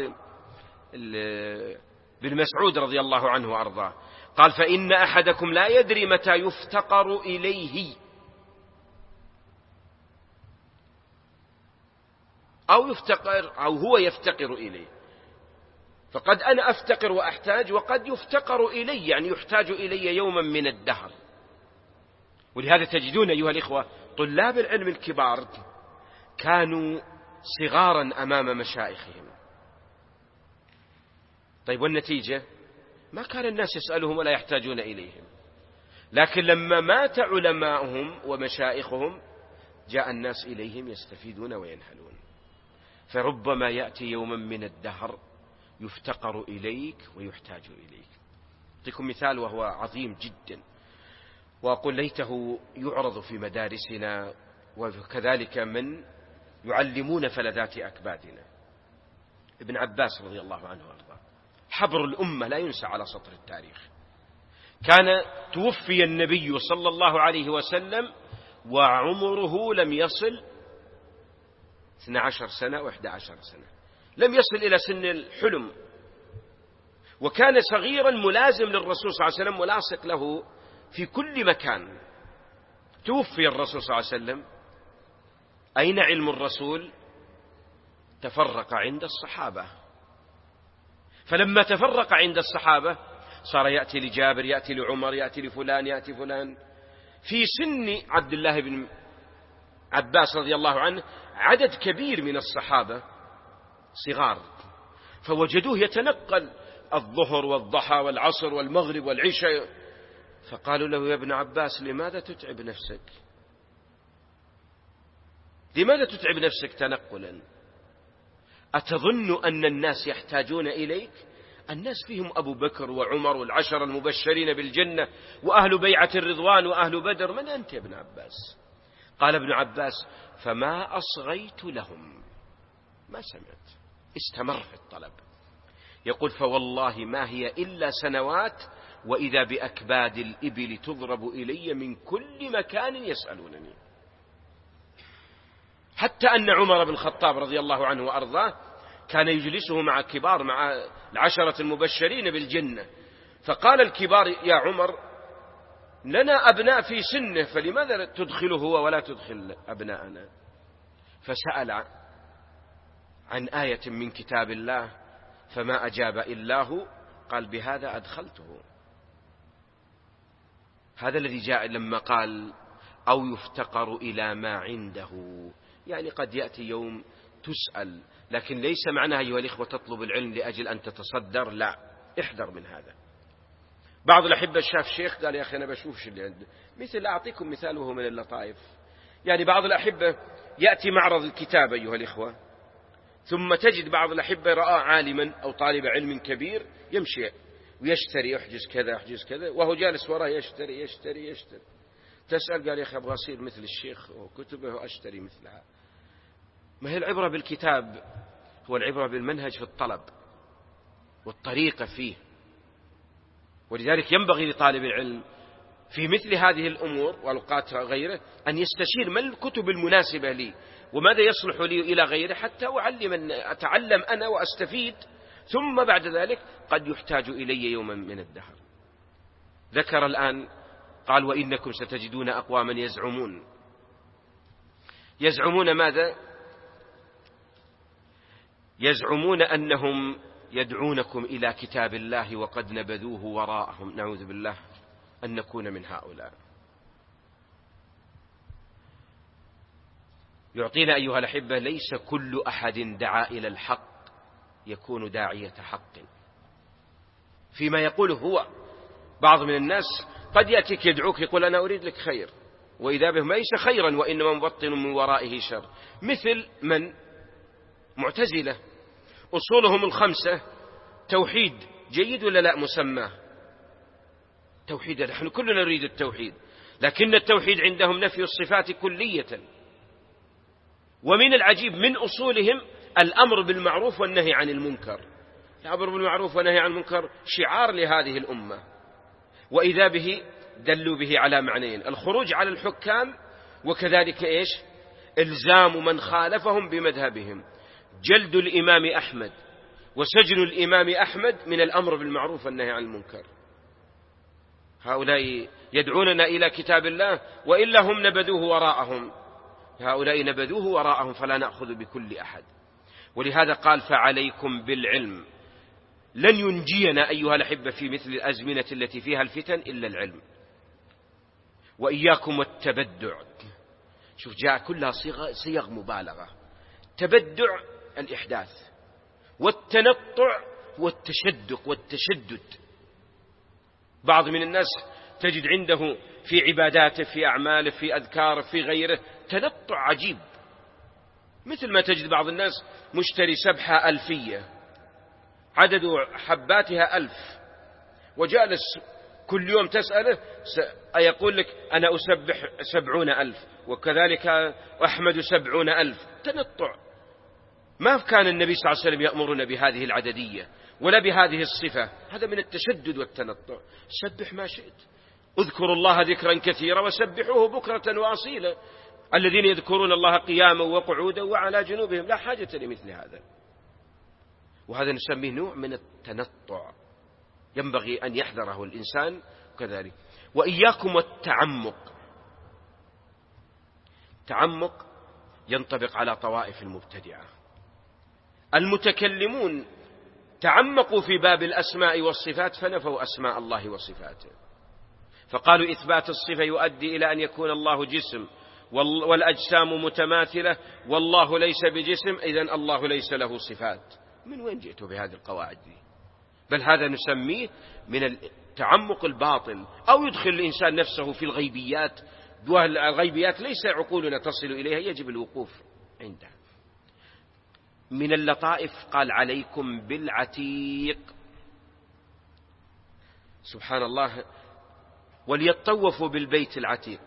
بن مسعود رضي الله عنه وأرضاه، قال فإن أحدكم لا يدري متى يفتقر إليه أو يفتقر أو هو يفتقر إليه. فقد أنا أفتقر وأحتاج، وقد يفتقر إلي، يعني يحتاج إلي يوما من الدهر. ولهذا تجدون أيها الإخوة طلاب العلم الكبار كانوا صغارا أمام مشايخهم. طيب والنتيجة؟ ما كان الناس يسألهم ولا يحتاجون إليهم، لكن لما مات علماؤهم ومشايخهم جاء الناس إليهم يستفيدون وينهلون. فربما يأتي يوما من الدهر يفتقر إليك ويحتاج إليك. أعطيكم مثال وهو عظيم جدا، وأقول ليته يعرض في مدارسنا، وكذلك من يعلمون فلذات أكبادنا. ابن عباس رضي الله عنه وارضاه، حبر الأمة لا ينسى على سطر التاريخ. كان توفي النبي صلى الله عليه وسلم وعمره لم يصل اثنتا عشرة سنة وإحدى عشرة سنة، لم يصل إلى سن الحلم، وكان صغيرا ملازم للرسول صلى الله عليه وسلم ملاصق له في كل مكان. توفي الرسول صلى الله عليه وسلم، أين علم الرسول؟ تفرق عند الصحابة. فلما تفرق عند الصحابة صار يأتي لجابر، يأتي لعمر، يأتي لفلان، يأتي فلان. في سن عبد الله بن عباس رضي الله عنه عدد كبير من الصحابة صغار، فوجدوه يتنقل الظهر والضحى والعصر والمغرب والعشاء، فقالوا له: يا ابن عباس، لماذا تتعب نفسك؟ لماذا تتعب نفسك تنقلا؟ أتظن أن الناس يحتاجون إليك؟ الناس فيهم أبو بكر وعمر والعشر المبشرين بالجنة وأهل بيعة الرضوان وأهل بدر، من أنت يا ابن عباس؟ قال ابن عباس: فما أصغيت لهم، ما سمعت، استمر في الطلب. يقول: فوالله ما هي إلا سنوات وإذا بأكباد الإبل تضرب إلي من كل مكان يسألونني. حتى أن عمر بن الخطاب رضي الله عنه وأرضاه كان يجلسه مع كبار، مع العشرة المبشرين بالجنة، فقال الكبار: يا عمر، لنا أبناء في سنه، فلماذا تدخله هو ولا تدخل أبناءنا؟ فسأل عن آية من كتاب الله فما أجاب إلا هو، قال: بهذا أدخلته. هذا الذي جاء لما قال: أو يفتقر إلى ما عنده، يعني قد يأتي يوم تسأل، لكن ليس معناها أيها الإخوة تطلب العلم لأجل أن تتصدر، لا، احذر من هذا. بعض الأحبة شاف شيخ قال: يا أخي أنا بشوفش اللي عنده، مثل أعطيكم مثال وهو من اللطائف. يعني بعض الأحبة يأتي معرض الكتاب أيها الإخوة، ثم تجد بعض الأحبة رأى عالما أو طالب علم كبير يمشي ويشتري، يحجز كذا يحجز كذا، وهو جالس وراه يشتري يشتري يشتري. تسأل، قال: يا أخي أبغى أصير مثل الشيخ وكتبه وأشتري مثلها. ما هي العبرة بالكتاب، هو العبرة بالمنهج في الطلب والطريقة فيه. ولذلك ينبغي لطالب العلم في مثل هذه الأمور والأوقات غيره أن يستشير ما الكتب المناسبة لي وماذا يصلح لي إلى غيره، حتى أعلم أتعلم أنا وأستفيد، ثم بعد ذلك قد يحتاج إلي يوما من الدهر. ذكر الآن قال: وإنكم ستجدون أقواما يزعمون يزعمون ماذا؟ يزعمون أنهم يدعونكم إلى كتاب الله وقد نبذوه وراءهم. نعوذ بالله أن نكون من هؤلاء. يعطينا أيها الأحبة: ليس كل أحد دعا إلى الحق يكون داعية حق فيما يقوله هو. بعض من الناس قد يأتيك يدعوك يقول: أنا أريد لك خير، وإذا به ليس خيرا وإنما مبطن من ورائه شر. مثل من؟ معتزلة، أصولهم الخمسة توحيد، جيد ولا لا؟ مسماه توحيد، نحن كلنا نريد التوحيد، لكن التوحيد عندهم نفي الصفات كلية. ومن العجيب من أصولهم الأمر بالمعروف والنهي عن المنكر. الأمر بالمعروف والنهي عن المنكر شعار لهذه الأمة، وإذا به دلوا به على معنيين: الخروج على الحكام، وكذلك إيش؟ إلزام من خالفهم بمذهبهم. جلد الإمام أحمد وسجن الإمام أحمد من الأمر بالمعروف والنهي عن المنكر. هؤلاء يدعوننا إلى كتاب الله وإلا هم نبذوه وراءهم، هؤلاء نبذوه وراءهم، فلا نأخذ بكل أحد. ولهذا قال: فعليكم بالعلم. لن ينجينا أيها الأحبة في مثل الأزمنة التي فيها الفتن إلا العلم. وإياكم والتبدع. شوف، جاء كلها صيغ, صيغ مبالغة. تبدع الإحداث، والتنطع والتشدق والتشدد. بعض من الناس تجد عنده في عباداته، في أعماله، في أذكاره، في غيره تنطع عجيب، مثل ما تجد بعض الناس مشتري سبحة ألفية عدد حباتها ألف، وجالس كل يوم تسأله يقول لك: أنا أسبح سبعون ألف، وكذلك أحمد سبعون ألف. تنطع. ما كان النبي صلى الله عليه وسلم يأمرنا بهذه العددية ولا بهذه الصفة، هذا من التشدد والتنطع. سبح ما شئت، اذكروا الله ذكرا كثيرا وسبحوه بكرة وأصيلا، الذين يذكرون الله قياما وقعودا وعلى جنوبهم، لا حاجة لمثل هذا. وهذا نسميه نوع من التنطع، ينبغي أن يحذره الإنسان كذلك. وإياكم والتعمق. تعمق ينطبق على طوائف المبتدعة. المتكلمون تعمقوا في باب الأسماء والصفات فنفوا أسماء الله وصفاته، فقالوا إثبات الصفة يؤدي إلى أن يكون الله جسم والأجسام متماثلة والله ليس بجسم، إذن الله ليس له صفات. من وين جئتوا بهذه القواعد دي؟ بل هذا نسميه من التعمق الباطل، أو يدخل الإنسان نفسه في الغيبيات، والغيبيات ليس عقولنا تصل إليها، يجب الوقوف عندها. من اللطائف قال عليكم بالعتيق، سبحان الله، وليطوفوا بالبيت العتيق.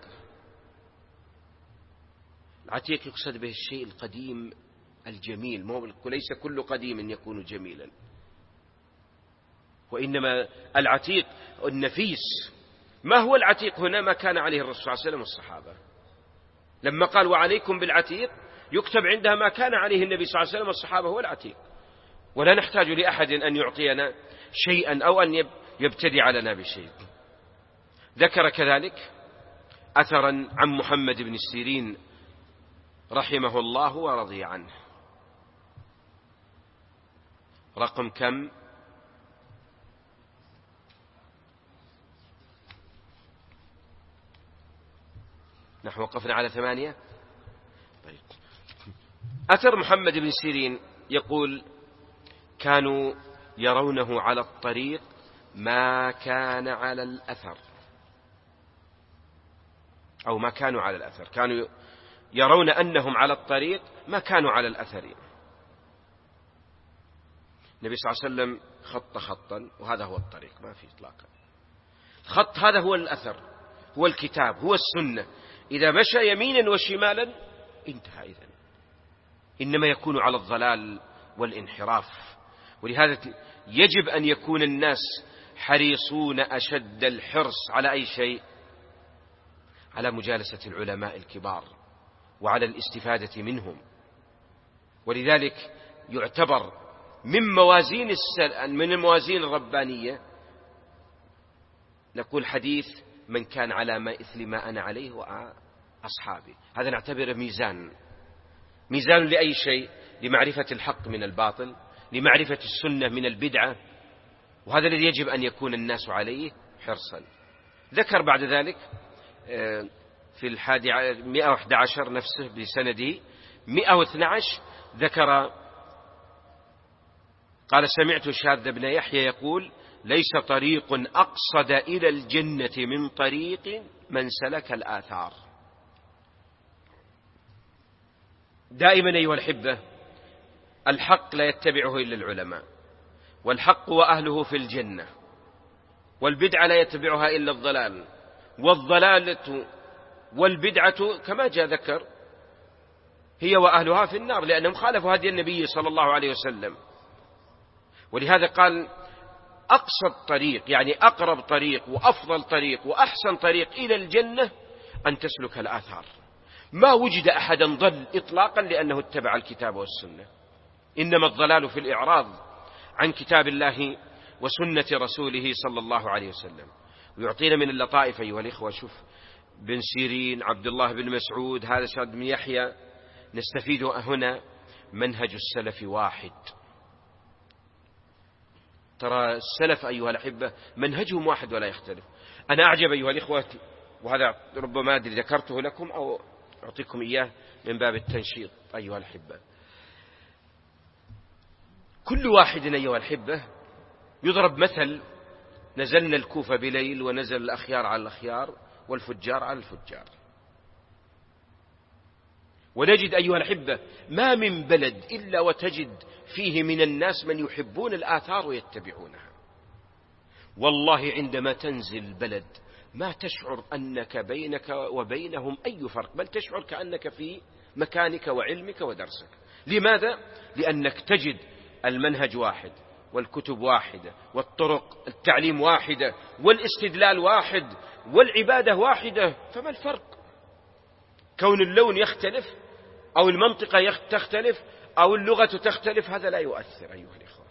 العتيق يقصد به الشيء القديم الجميل، وليس كل قديم يكون جميلا، وإنما العتيق النفيس. ما هو العتيق هنا؟ ما كان عليه الرسول صلى الله عليه وسلم والصحابة. لما قال وعليكم بالعتيق يكتب عندها ما كان عليه النبي صلى الله عليه وسلم والصحابة هو العتيق، ولا نحتاج لأحد أن يعطينا شيئا أو أن يبتدع لنا بشيء. ذكر كذلك أثرا عن محمد بن السيرين رحمه الله ورضي عنه، رقم كم؟ نحن وقفنا على ثمانية. طيب. أثر محمد بن سيرين يقول كانوا يرونه على الطريق ما كان على الأثر، أو ما كانوا على الأثر، كانوا يرون أنهم على الطريق ما كانوا على الأثر. النبي صلى الله عليه وسلم خط خطا، وهذا هو الطريق، ما في إطلاقا. خط هذا هو الأثر، هو الكتاب، هو السنة. إذا مشى يمينا وشمالا انتهى إذن، إنما يكون على الضلال والانحراف. ولهذا يجب أن يكون الناس حريصون أشد الحرص على أي شيء؟ على مجالسة العلماء الكبار وعلى الاستفادة منهم. ولذلك يعتبر من موازين السل... من الموازين الربانية نقول حديث من كان على مثل ما أنا عليه وأصحابي، هذا نعتبره ميزان، ميزان لأي شيء، لمعرفة الحق من الباطل، لمعرفة السنة من البدعة، وهذا الذي يجب أن يكون الناس عليه حرصا. ذكر بعد ذلك في الحادي مئة وأحد عشر نفسه بسنده مئة واثني عشر ذكر قال سمعت شاذ بن يحيى يقول ليس طريق أقصد إلى الجنة من طريق من سلك الآثار. دائما أيها الأحبة الحق لا يتبعه إلا العلماء، والحق وأهله في الجنة، والبدعة لا يتبعها إلا الضلال، والضلالة والبدعة كما جاء ذكر هي وأهلها في النار، لأنهم خالفوا هدي النبي صلى الله عليه وسلم. ولهذا قال أقصد طريق، يعني أقرب طريق وأفضل طريق وأحسن طريق إلى الجنة أن تسلك الآثار. ما وجد أحدا ضل إطلاقا لأنه اتبع الكتاب والسنة، إنما الضلال في الإعراض عن كتاب الله وسنة رسوله صلى الله عليه وسلم. ويعطينا من اللطائف أيها الإخوة، شوف بن سيرين، عبد الله بن مسعود، هذا سعد بن يحيى، نستفيد هنا منهج السلف واحد. ترى السلف أيها الأحبة منهجهم واحد ولا يختلف. أنا أعجب أيها الإخوة، وهذا ربما أدري ذكرته لكم أو أعطيكم إياه من باب التنشيط أيها الأحبة، كل واحد أيها الأحبة يضرب مثل، نزلنا الكوفة بليل ونزل الأخيار على الأخيار والفجار على الفجار، ونجد أيها الأحبة ما من بلد إلا وتجد فيه من الناس من يحبون الآثار ويتبعونها. والله عندما تنزل البلد ما تشعر أنك بينك وبينهم أي فرق، بل تشعر كأنك في مكانك وعلمك ودرسك. لماذا؟ لأنك تجد المنهج واحد، والكتب واحدة، والطرق التعليم واحدة، والاستدلال واحد، والعبادة واحدة. فما الفرق؟ كون اللون يختلف أو المنطقة تختلف أو اللغة تختلف هذا لا يؤثر أيها الإخوة.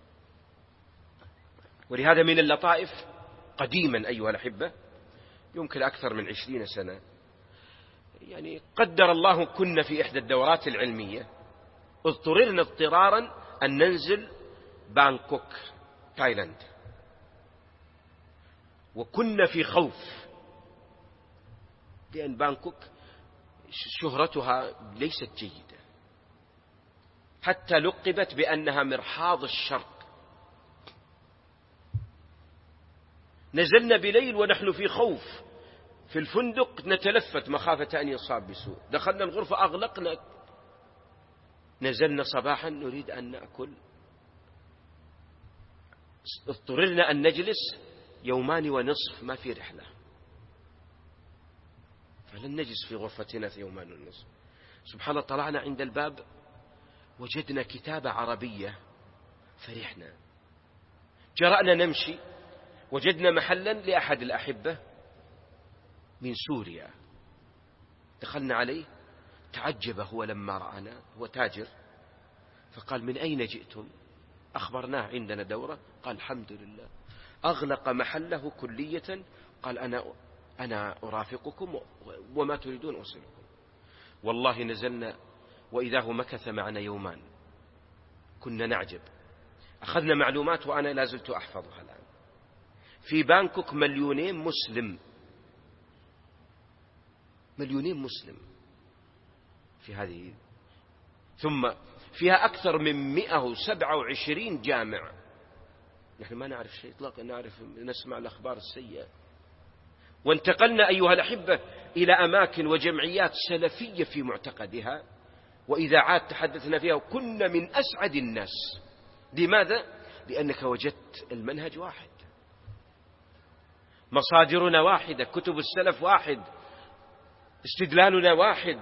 ولهذا من اللطائف قديما أيها الأحبة، يمكن أكثر من عشرين سنة، يعني قدر الله كنا في إحدى الدورات العلمية، اضطررنا اضطرارا أن ننزل بانكوك تايلاند، وكنا في خوف، لأن بانكوك شهرتها ليست جيدة، حتى لقبت بأنها مرحاض الشرق. نزلنا بليل ونحن في خوف في الفندق، نتلفت مخافة أن يصاب بسوء. دخلنا الغرفة أغلقنا، نزلنا صباحا نريد أن نأكل، اضطررنا أن نجلس يومان ونصف، ما في رحلة، فلن نجلس في غرفتنا في يومان ونصف. سبحان الله، طلعنا عند الباب وجدنا كتابة عربية، فرحنا. جرأنا نمشي، وجدنا محلا لأحد الأحبة من سوريا، دخلنا عليه، تعجب هو لما رأنا، هو تاجر، فقال: من أين جئتم؟ أخبرناه عندنا دورة، قال: الحمد لله. أغلق محله كلية، قال: أنا أنا أرافقكم وما تريدون أوصلكم. والله نزلنا وإذا هو مكث معنا يومان، كنا نعجب. أخذنا معلومات وأنا لا زلت أحفظها الآن. في بانكوك مليونين مسلم، مليونين مسلم في هذه، ثم فيها أكثر من مئة وسبعة وعشرين جامع. نحن ما نعرف شيء إطلاقا، نعرف نسمع الأخبار السيئة. وانتقلنا أيها الأحبة إلى أماكن وجمعيات سلفية في معتقدها، وإذاعات تحدثنا فيها، وكنا من أسعد الناس. لماذا؟ لأنك وجدت المنهج واحد، مصادرنا واحدة، كتب السلف واحد، استدلالنا واحد،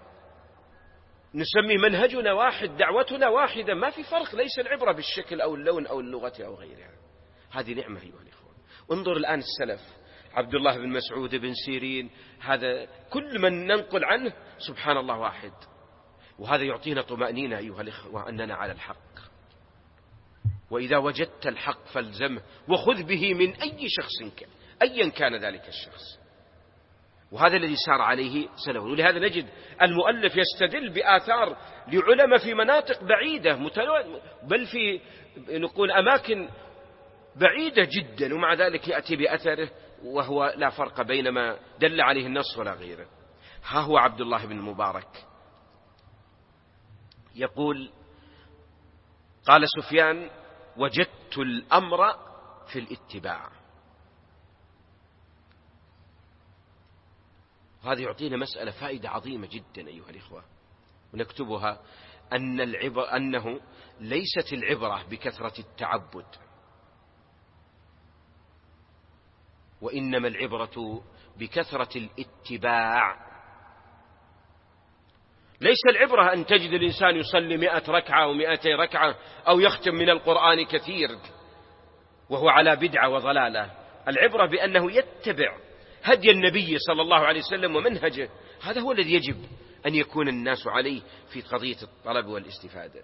نسمي منهجنا واحد، دعوتنا واحدة، ما في فرق. ليس العبرة بالشكل أو اللون أو اللغة أو غيرها. هذه نعمة أيها الإخوان. انظر الآن السلف، عبد الله بن مسعود، بن سيرين، هذا كل من ننقل عنه سبحان الله واحد. وهذا يعطينا طمأنينة أيها الإخوة أننا على الحق. وإذا وجدت الحق فالزمه، وخذ به من أي شخص كان، أيا كان ذلك الشخص. وهذا الذي سار عليه سلف. ولهذا نجد المؤلف يستدل بآثار لعلماء في مناطق بعيدة، بل في نقول أماكن بعيدة جدا، ومع ذلك يأتي بأثره وهو لا فرق بين ما دل عليه النص ولا غيره. ها هو عبد الله بن المبارك يقول: قال سفيان: وجدت الأمر في الاتباع. هذا يعطينا مسألة فائدة عظيمة جدا أيها الإخوة، ونكتبها: أن العبر أنه ليست العبرة بكثرة التعبد، وإنما العبرة بكثرة الاتباع. ليس العبرة أن تجد الإنسان يصلي مئة ركعة أو مئتي ركعة أو يختم من القرآن كثير وهو على بدعة وضلالة. العبرة بأنه يتبع هدي النبي صلى الله عليه وسلم ومنهجه. هذا هو الذي يجب أن يكون الناس عليه في قضية الطلب والاستفادة.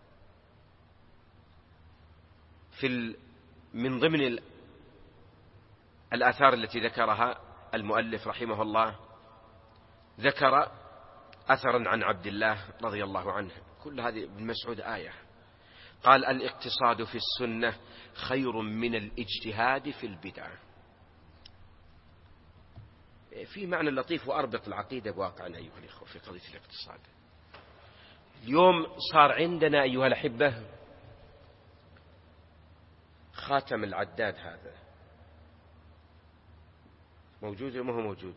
في من ضمن الآثار التي ذكرها المؤلف رحمه الله، ذكر أثرا عن عبد الله رضي الله عنه، كل هذه ابن مسعود آية، قال: الاقتصاد في السنة خير من الاجتهاد في البدعة. في معنى لطيف وأربط العقيدة بواقعنا أيها الإخوة في قضية الاقتصاد. اليوم صار عندنا أيها الأحبة خاتم العداد، هذا موجود وما هو موجود.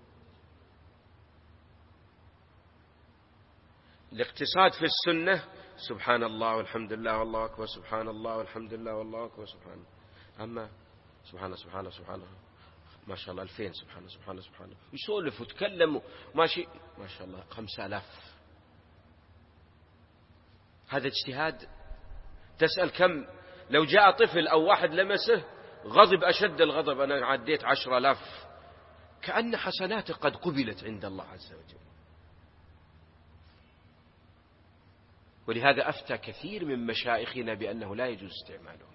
الاقتصاد في السنة سبحان الله والحمد لله والله أكبر، سبحان الله والحمد لله والله أكبر، سبحان الله. أما سبحان الله سبحان الله سبحان الله ما شاء الله ألفين، سبحان الله سبحان الله سبحان الله، يسولف وتكلم ماشي ما شاء الله خمسة آلاف. هذا اجتهاد. تسأل كم لو جاء طفل أو واحد لمسه غضب أشد الغضب، أنا عديت عشر آلاف، كأن حسناته قد قبلت عند الله عز وجل. ولهذا أفتى كثير من مشايخنا بأنه لا يجوز استعماله.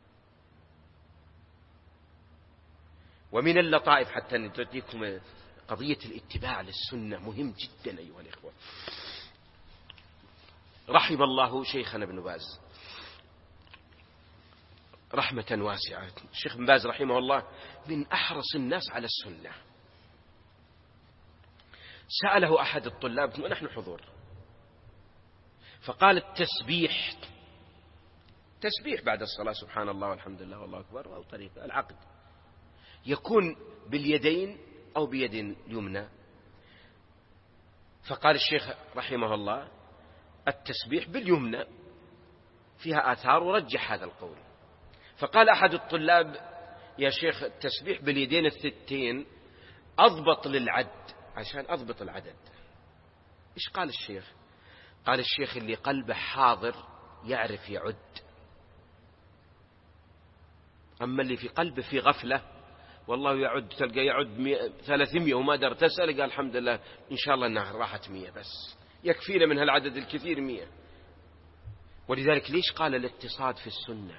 ومن اللطائف حتى نترككم قضية الاتباع للسنة مهم جدا أيها الإخوة. رحم الله شيخنا ابن باز، رحمة واسعة. الشيخ بن باز رحمه الله من أحرص الناس على السنة. سأله أحد الطلاب ونحن حضور، فقال التسبيح تسبيح بعد الصلاة سبحان الله والحمد لله والله أكبر أو طريقة العقد يكون باليدين أو بيد يمنى. فقال الشيخ رحمه الله التسبيح باليمنى فيها آثار ورجح هذا القول. فقال أحد الطلاب يا شيخ التسبيح باليدين الثنتين أضبط للعد عشان أضبط العدد. إيش قال الشيخ؟ قال الشيخ اللي قلبه حاضر يعرف يعد، أما اللي في قلبه في غفلة والله يعد تلقى يعد ثلاثمية وما در تسأل قال الحمد لله إن شاء الله أنها راحت مية بس يكفينا من هالعدد الكثير مية. ولذلك ليش قال الاقتصاد في السنة؟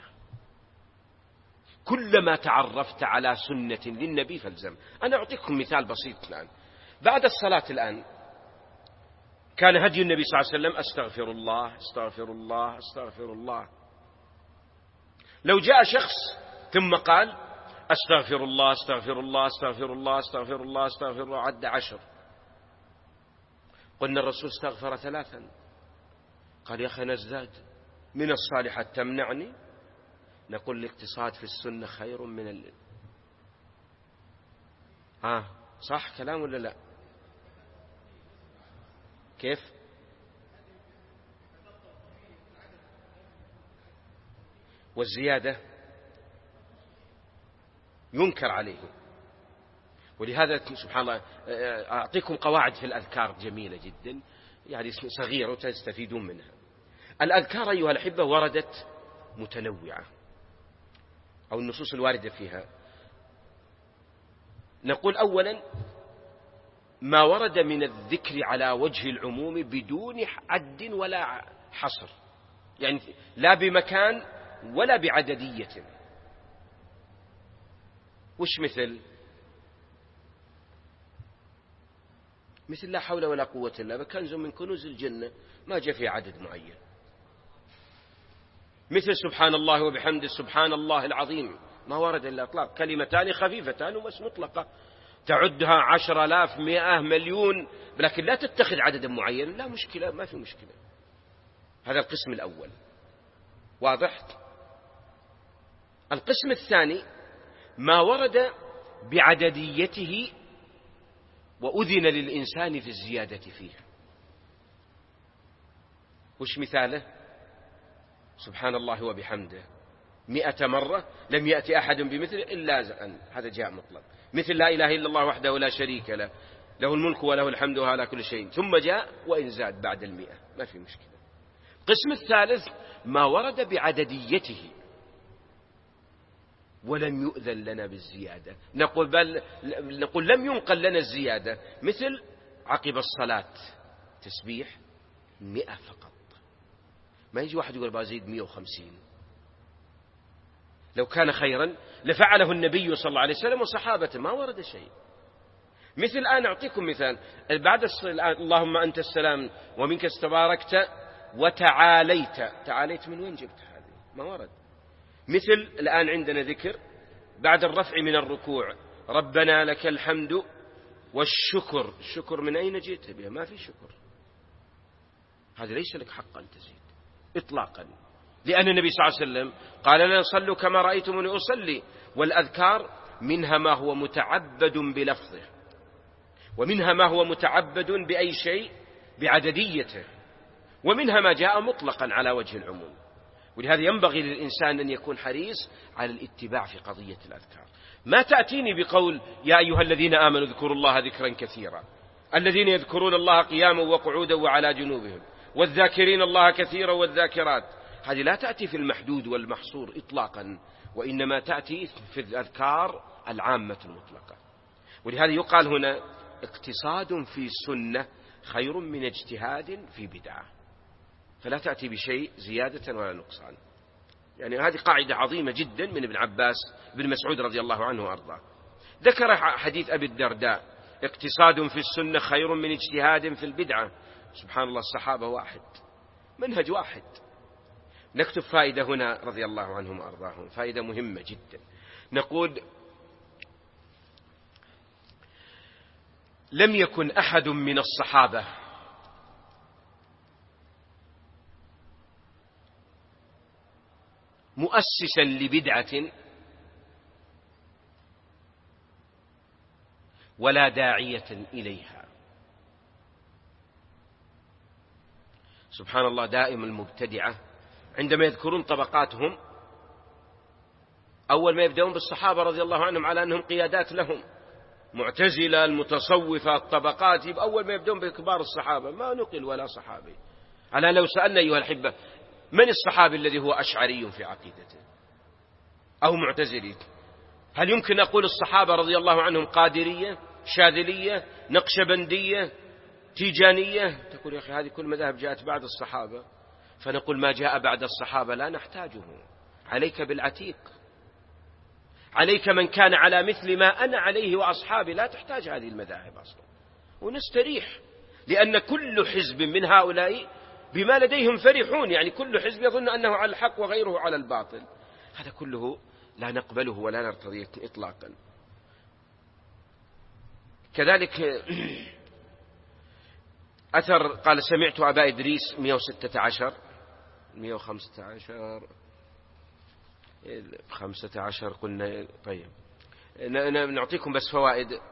كلما تعرفت على سنة للنبي فالزم. أنا أعطيكم مثال بسيط الآن. بعد الصلاة الآن كان هدي النبي صلى الله عليه وسلم أستغفر الله أستغفر الله أستغفر الله. لو جاء شخص ثم قال أستغفر الله أستغفر الله أستغفر الله أستغفر الله أستغفر الله عد عشر، قلنا الرسول استغفر ثلاثا، قال يا أخي نزداد من الصالحات تمنعني؟ نقول الاقتصاد في السنة خير من ال... آه صح كلام ولا لا؟ كيف؟ والزيادة ينكر عليه. ولهذا سبحان الله أعطيكم قواعد في الأذكار جميلة جدا يعني صغيرة وتستفيدون منها. الأذكار أيها الأحبة وردت متنوعة أو النصوص الواردة فيها. نقول أولا ما ورد من الذكر على وجه العموم بدون عد ولا حصر، يعني لا بمكان ولا بعددية. وش مثل؟ مثل لا حول ولا قوة إلا بالله كنز من كنوز الجنة ما جاء في عدد معين. مثل سبحان الله وبحمده سبحان الله العظيم ما ورد إلا إطلاق، كلمتان خفيفتان وبس مطلقة تعدها عشر آلاف مئة مليون، لكن لا تتخذ عددا معين. لا مشكلة ما في مشكلة. هذا القسم الأول واضح. القسم الثاني ما ورد بعدديته وأذن للإنسان في الزيادة فيه. وش مثاله؟ سبحان الله وبحمده مئة مرة لم يأتي أحد بمثله إلا زأن، هذا جاء مطلق. مثل لا إله إلا الله وحده لا شريك له له الملك وله الحمد وهو على كل شيء، ثم جاء وإن زاد بعد المئة ما في مشكلة. القسم الثالث ما ورد بعدديته ولم يؤذن لنا بالزيادة. نقول بل نقول لم ينقل لنا الزيادة، مثل عقب الصلاة تسبيح مئة فقط، ما يجي واحد يقول بزيد مئة وخمسين. لو كان خيرا لفعله النبي صلى الله عليه وسلم وصحابته، ما ورد شيء. مثل الآن أعطيكم مثال بعد الصلاة اللهم أنت السلام ومنك استباركت وتعاليت، تعاليت من وين جبت هذه؟ ما ورد. مثل الآن عندنا ذكر بعد الرفع من الركوع ربنا لك الحمد والشكر، الشكر من أين جئت بها؟ ما في شكر، هذا ليس لك حق أن تزيد إطلاقا، لأن النبي صلى الله عليه وسلم قال لا صلوا كما رأيتموني أصلي. والأذكار منها ما هو متعبد بلفظه ومنها ما هو متعبد بأي شيء بعدديته ومنها ما جاء مطلقا على وجه العموم. ولهذا ينبغي للإنسان أن يكون حريص على الاتباع في قضية الأذكار. ما تأتيني بقول يا أيها الذين آمنوا اذكروا الله ذكرا كثيرا، الذين يذكرون الله قياما وقعودا وعلى جنوبهم والذاكرين الله كثيرا والذاكرات، هذه لا تأتي في المحدود والمحصور إطلاقا، وإنما تأتي في الأذكار العامة المطلقة. ولهذا يقال هنا اقتصاد في سنة خير من اجتهاد في بدعة، فلا تأتي بشيء زيادة ولا نقصان. يعني هذه قاعدة عظيمة جدا من ابن عباس بن مسعود رضي الله عنه وأرضاه. ذكر حديث أبي الدرداء اقتصاد في السنة خير من اجتهاد في البدعة. سبحان الله، الصحابة واحد، منهج واحد، نكتب فائدة هنا رضي الله عنهم وأرضاهم، فائدة مهمة جدا. نقول: لم يكن أحد من الصحابة مؤسسا لبدعة ولا داعية إليها. سبحان الله، دائما المبتدعة عندما يذكرون طبقاتهم أول ما يبدأون بالصحابة رضي الله عنهم على أنهم قيادات لهم، معتزلة، المتصوفة، الطبقات، أول ما يبدأون بكبار الصحابة ما نقل ولا صحابي. على لو سألنا أيها الأحبة من الصحابي الذي هو أشعري في عقيدته أو معتزلي، هل يمكن أقول الصحابة رضي الله عنهم قادرية، شاذلية، نقشبندية، تيجانية؟ تقول يا أخي هذه كل مذاهب جاءت بعد الصحابة. فنقول ما جاء بعد الصحابة لا نحتاجه، عليك بالعتيق، عليك من كان على مثل ما أنا عليه وأصحابي، لا تحتاج هذه المذاهب أصلا، ونستريح، لأن كل حزب من هؤلاء بما لديهم فرحون، يعني كل حزب يظن أنه على الحق وغيره على الباطل. هذا كله لا نقبله ولا نرتضيه إطلاقا. كذلك أثر قال: سمعت أبا إدريس مئة وستة عشر مئة وخمسة عشر خمسة عشر قلنا. طيب نعطيكم بس فوائد.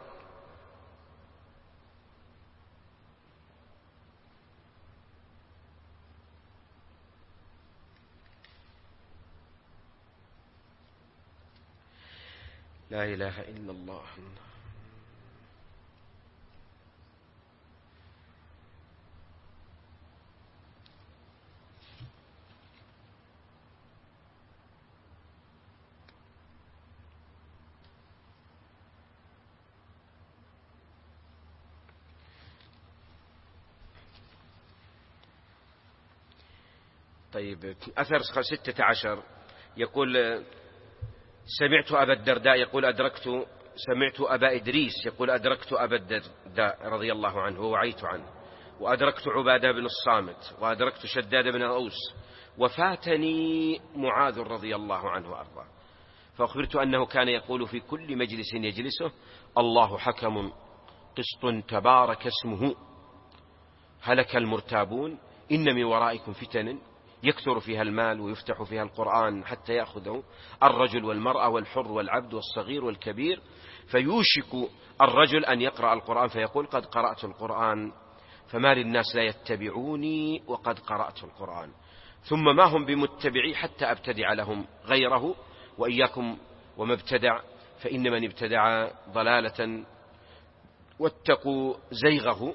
لا إله إلا الله. طيب أثر ستة عشر يقول: سمعت أبا الدرداء يقول أدركت سمعت أبا إدريس يقول أدركت أبا الدرداء رضي الله عنه ووعيت عنه، وأدركت عبادة بن الصامت، وأدركت شداد بن أوس، وفاتني معاذ رضي الله عنه وأرضاه. فأخبرت أنه كان يقول في كل مجلس يجلسه: الله حكم قسط تبارك اسمه، هلك المرتابون، إن من ورائكم فتن يكثر فيها المال ويفتح فيها القرآن حتى يأخذه الرجل والمرأة والحر والعبد والصغير والكبير، فيوشك الرجل أن يقرأ القرآن فيقول: قد قرأت القرآن، فما للناس لا يتبعوني وقد قرأت القرآن، ثم ما هم بمتبعي حتى أبتدع لهم غيره، وإياكم وما ابتدع، فإن من ابتدع ضلالة واتقوا زيغه.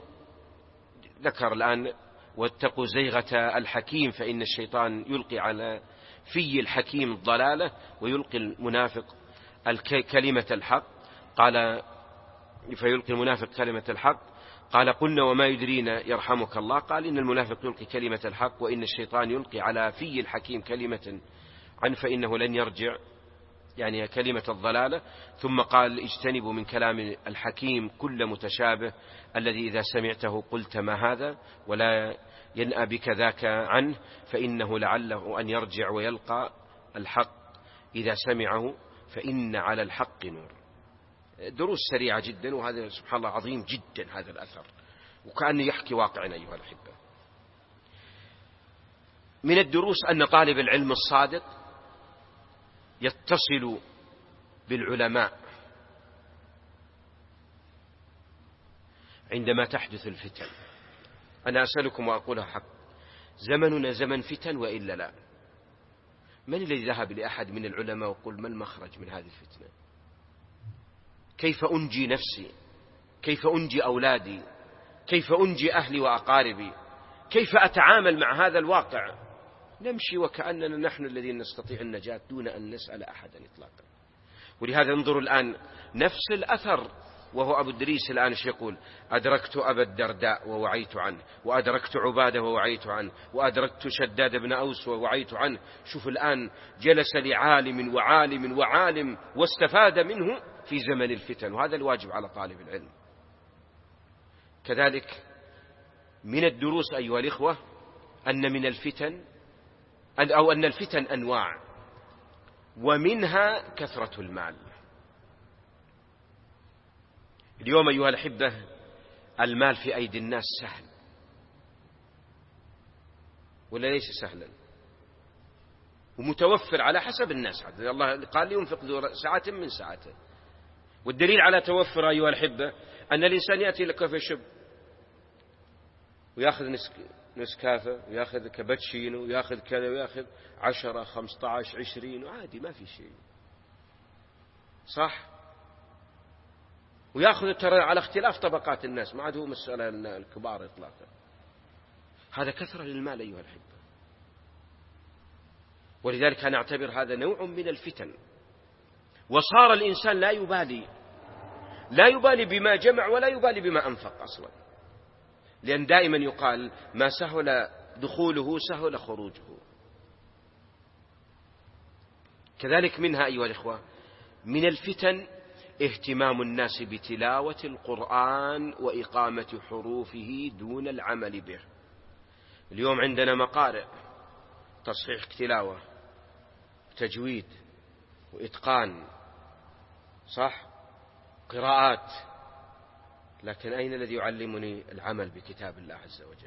ذكر الآن: واتقوا زيغة الحكيم، فإن الشيطان يلقي على في الحكيم ضلالة ويلقي المنافق كلمة الحق. قال: فيلقي المنافق كلمة الحق. قال: قلنا وما يدرينا يرحمك الله؟ قال: إن المنافق يلقي كلمة الحق، وإن الشيطان يلقي على في الحكيم كلمة عن فإنه لن يرجع، يعني كلمة الضلالة. ثم قال: اجتنبوا من كلام الحكيم كل متشابه، الذي إذا سمعته قلت ما هذا، ولا ينأى بك ذاك عنه، فإنه لعله أن يرجع ويلقى الحق إذا سمعه، فإن على الحق نور. دروس سريعة جدا، وهذا سبحان الله عظيم جدا هذا الأثر، وكأنه يحكي واقعنا أيها الأحبة. من الدروس أن طالب العلم الصادق يتصل بالعلماء عندما تحدث الفتن. أنا أسألكم وأقولها حق، زمننا زمن فتن وإلا لا؟ من الذي ذهب لأحد من العلماء وقل ما المخرج من هذه الفتنة؟ كيف أنجي نفسي؟ كيف أنجي أولادي؟ كيف أنجي أهلي وأقاربي؟ كيف أتعامل مع هذا الواقع؟ نمشي وكأننا نحن الذين نستطيع النجاة دون أن نسأل أحدا إطلاقا. ولهذا انظروا الآن نفس الأثر، وهو أبو إدريس الآن ايش يقول؟ أدركت أبا الدرداء ووعيت عنه، وأدركت عبادة ووعيت عنه، وأدركت شداد بن أوس ووعيت عنه. شوف الآن جلس لعالم وعالم وعالم واستفاد منه في زمن الفتن، وهذا الواجب على طالب العلم. كذلك من الدروس أيها الإخوة أن من الفتن أو أن الفتن أنواع، ومنها كثرة المال. اليوم أيها الأحبة المال في أيدي الناس سهل ولا ليس سهلا، ومتوفر على حسب الناس. الله قال ينفق ذو ساعة من ساعته، والدليل على توفر أيها الأحبة أن الإنسان يأتي لكافي شب ويأخذ نسكافة ويأخذ كابتشينو ويأخذ كذا ويأخذ عشرة خمسة عشر عشرين وعادي ما في شيء، صح؟ ويأخذ ترى على اختلاف طبقات الناس، ما عاد هو مسألة الكبار إطلاقا. هذا كثرة للمال أيها الأحبة، ولذلك أنا أعتبر هذا نوع من الفتن. وصار الإنسان لا يبالي لا يبالي بما جمع ولا يبالي بما أنفق أصلا، لأن دائما يقال ما سهل دخوله سهل خروجه. كذلك منها أيها الإخوة من الفتن اهتمام الناس بتلاوة القرآن وإقامة حروفه دون العمل به. اليوم عندنا مقارئ تصحيح تلاوة تجويد وإتقان، صح، قراءات، لكن أين الذي يعلمني العمل بكتاب الله عز وجل؟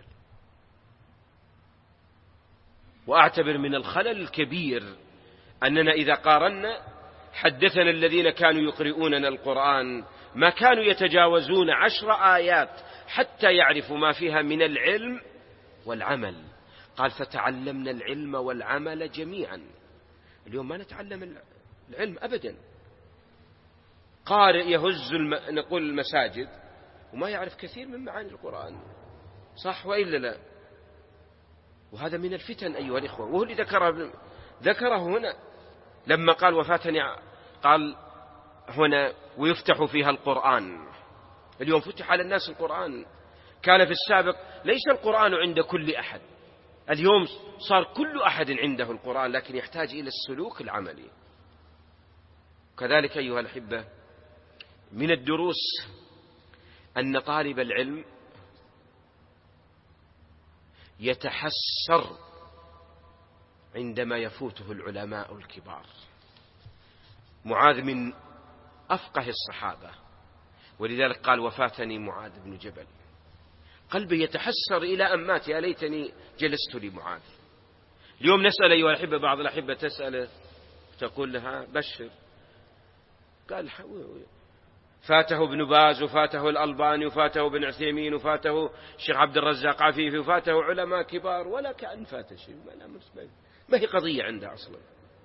وأعتبر من الخلل الكبير أننا إذا قارنا حدثنا الذين كانوا يقرؤوننا القرآن ما كانوا يتجاوزون عشر آيات حتى يعرفوا ما فيها من العلم والعمل. قال فتعلمنا العلم والعمل جميعا. اليوم ما نتعلم العلم أبدا. قارئ يهز الم... نقول المساجد وما يعرف كثير من معاني القرآن، صح وإلا لا؟ وهذا من الفتن أيها الإخوة، وهو اللي ذكره ذكره هنا لما قال وفاتني، قال هنا ويفتح فيها القرآن. اليوم فتح على الناس القرآن، كان في السابق ليس القرآن عند كل أحد، اليوم صار كل أحد عنده القرآن، لكن يحتاج إلى السلوك العملي. كذلك أيها الأحبة من الدروس أن طالب العلم يتحسر عندما يفوته العلماء الكبار. معاذ من أفقه الصحابة، ولذلك قال وفاتني معاذ بن جبل. قلبي يتحسر إلى أن مات، يا ليتني جلست لمعاذ. اليوم نسأل أيها الأحبة، بعض الأحبة تسأله تقول لها بشر، قال فاته ابن باز وفاته الألباني وفاته ابن عثيمين وفاته الشيخ عبد الرزاق عفيفي وفاته علماء كبار، ولا كأن فات شيء، ما هي قضية عنده أصلا.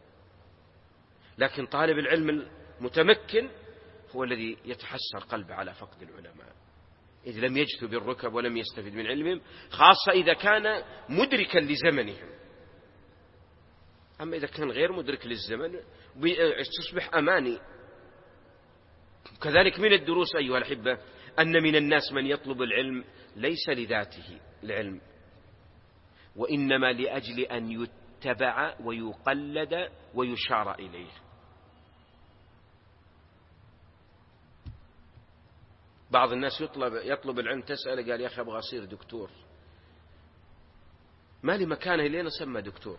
لكن طالب العلم المتمكن هو الذي يتحسر قلبه على فقد العلماء إذ لم يجثوا بالركب ولم يستفد من علمهم، خاصة إذا كان مدركا لزمنهم. أما إذا كان غير مدرك للزمن تصبح أماني. كذلك من الدروس أيها الأحبة أن من الناس من يطلب العلم ليس لذاته العلم، وإنما لأجل أن يتبع ويقلد ويشار إليه. بعض الناس يطلب, يطلب العلم، تسأل قال يا أخي أبغى أصير دكتور، ما لي مكانه لين أسمى دكتور.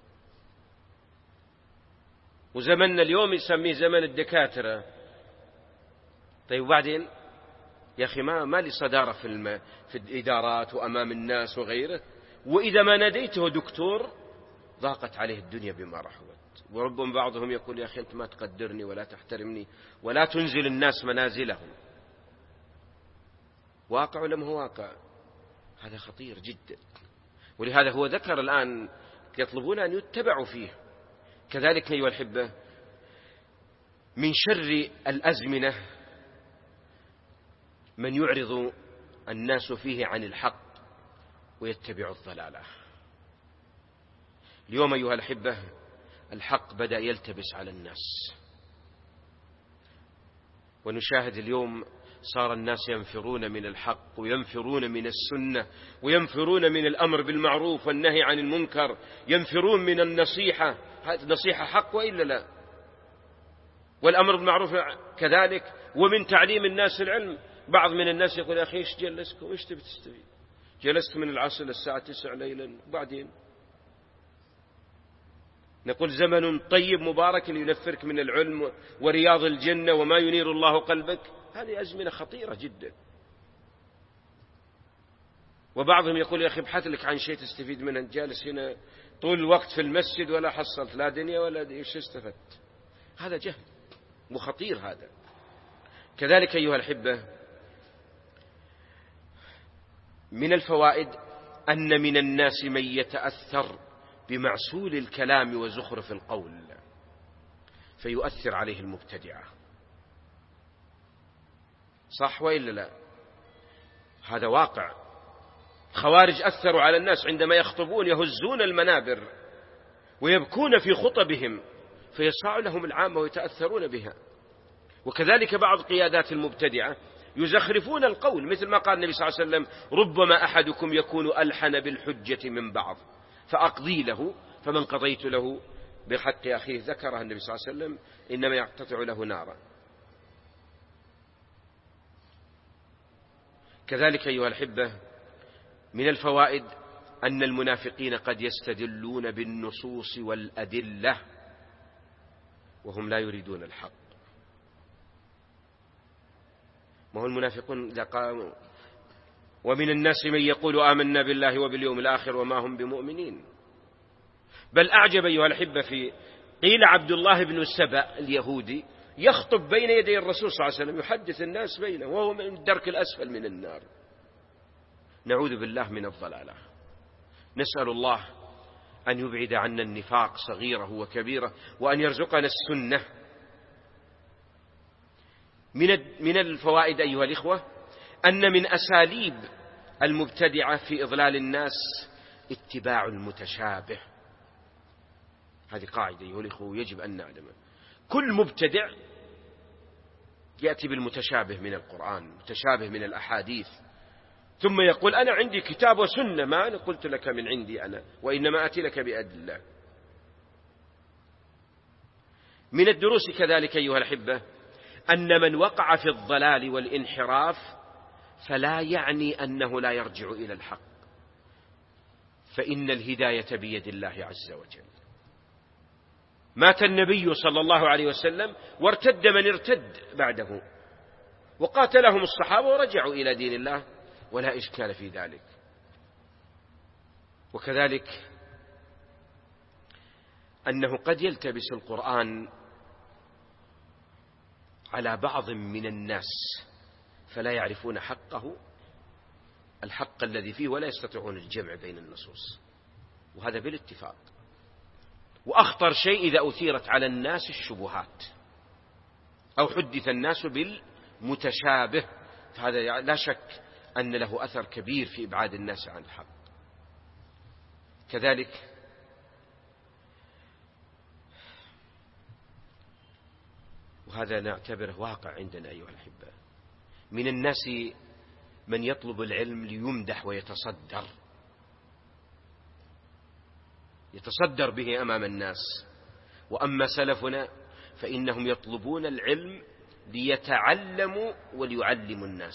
وزمننا اليوم يسميه زمن الدكاترة. طيب وبعدين يا أخي ما, ما لي صدارة في, الم... في الإدارات وأمام الناس وغيره، وإذا ما ناديته دكتور ضاقت عليه الدنيا بما رحبت. وربما بعضهم يقول يا أخي أنت ما تقدرني ولا تحترمني ولا تنزل الناس منازلهم. واقع لم هو واقع؟ هذا خطير جدا. ولهذا هو ذكر الآن يطلبون أن يتبعوا فيه. كذلك أيها الأحبة من شر الأزمنة من يعرض الناس فيه عن الحق ويتبع الضلالة. اليوم أيها الأحبة الحق بدأ يلتبس على الناس، ونشاهد اليوم صار الناس ينفرون من الحق وينفرون من السنة وينفرون من الأمر بالمعروف والنهي عن المنكر، ينفرون من النصيحة. هذه النصيحة حق وإلا لا؟ والأمر بالمعروف كذلك، ومن تعليم الناس العلم. بعض من الناس يقول يا أخي إيش جلسكم، إيش تبي تستفيد؟ جلست من العصر للساعة تسع ليلا، وبعدين نقول زمن طيب مبارك ينفرك من العلم ورياض الجنة وما ينير الله قلبك، هذه أزمنة خطيرة جدا. وبعضهم يقول يا أخي ابحث لك عن شيء تستفيد منه، جالس هنا طول الوقت في المسجد ولا حصلت لا دنيا ولا إيش استفدت. هذا جهل وخطير هذا. كذلك أيها الأحبة من الفوائد أن من الناس من يتأثر بمعسول الكلام وزخرف القول فيؤثر عليه المبتدعة. صح وإلا لا؟ هذا واقع. خوارج أثروا على الناس عندما يخطبون يهزون المنابر ويبكون في خطبهم فيصاع لهم العامة ويتأثرون بها. وكذلك بعض قيادات المبتدعة يزخرفون القول، مثل ما قال النبي صلى الله عليه وسلم ربما أحدكم يكون ألحن بالحجة من بعض فأقضي له، فمن قضيت له بحق أخيه ذكرها النبي صلى الله عليه وسلم إنما يقتطع له نارا. كذلك أيها الأحبة من الفوائد أن المنافقين قد يستدلون بالنصوص والأدلة وهم لا يريدون الحق. ما هو المنافقون إذا قاموا ومن الناس من يقول آمنا بالله وباليوم الآخر وما هم بمؤمنين. بل أعجب أيها الأحبة في قيل عبد الله بن سبأ اليهودي يخطب بين يدي الرسول صلى الله عليه وسلم يحدث الناس بينه وهو من الدرك الأسفل من النار. نعوذ بالله من الضلالة. نسأل الله أن يبعد عنا النفاق صغيره وكبيره وأن يرزقنا السنة. من الفوائد أيها الإخوة أن من أساليب المبتدعة في إضلال الناس اتباع المتشابه. هذه قاعدة أيها الإخوة يجب أن نعلمها. كل مبتدع يأتي بالمتشابه من القرآن، متشابه من الأحاديث، ثم يقول أنا عندي كتاب وسنة، ما أنا قلت لك من عندي أنا، وإنما أتي لك بأدلة. من الدروس كذلك أيها الأحبة أن من وقع في الضلال والانحراف فلا يعني أنه لا يرجع إلى الحق، فإن الهداية بيد الله عز وجل. مات النبي صلى الله عليه وسلم وارتد من ارتد بعده، وقاتلهم الصحابة ورجعوا إلى دين الله ولا إشكال في ذلك. وكذلك أنه قد يلتبس القرآن على بعض من الناس فلا يعرفون حقه، الحق الذي فيه، ولا يستطيعون الجمع بين النصوص، وهذا بالاتفاق. وأخطر شيء إذا أثيرت على الناس الشبهات أو حدث الناس بالمتشابه، فهذا لا شك أن له أثر كبير في إبعاد الناس عن الحق. كذلك وهذا نعتبره واقع عندنا أيها الأحبة، من الناس من يطلب العلم ليمدح ويتصدر يتصدر به أمام الناس. وأما سلفنا فإنهم يطلبون العلم ليتعلموا وليعلموا الناس.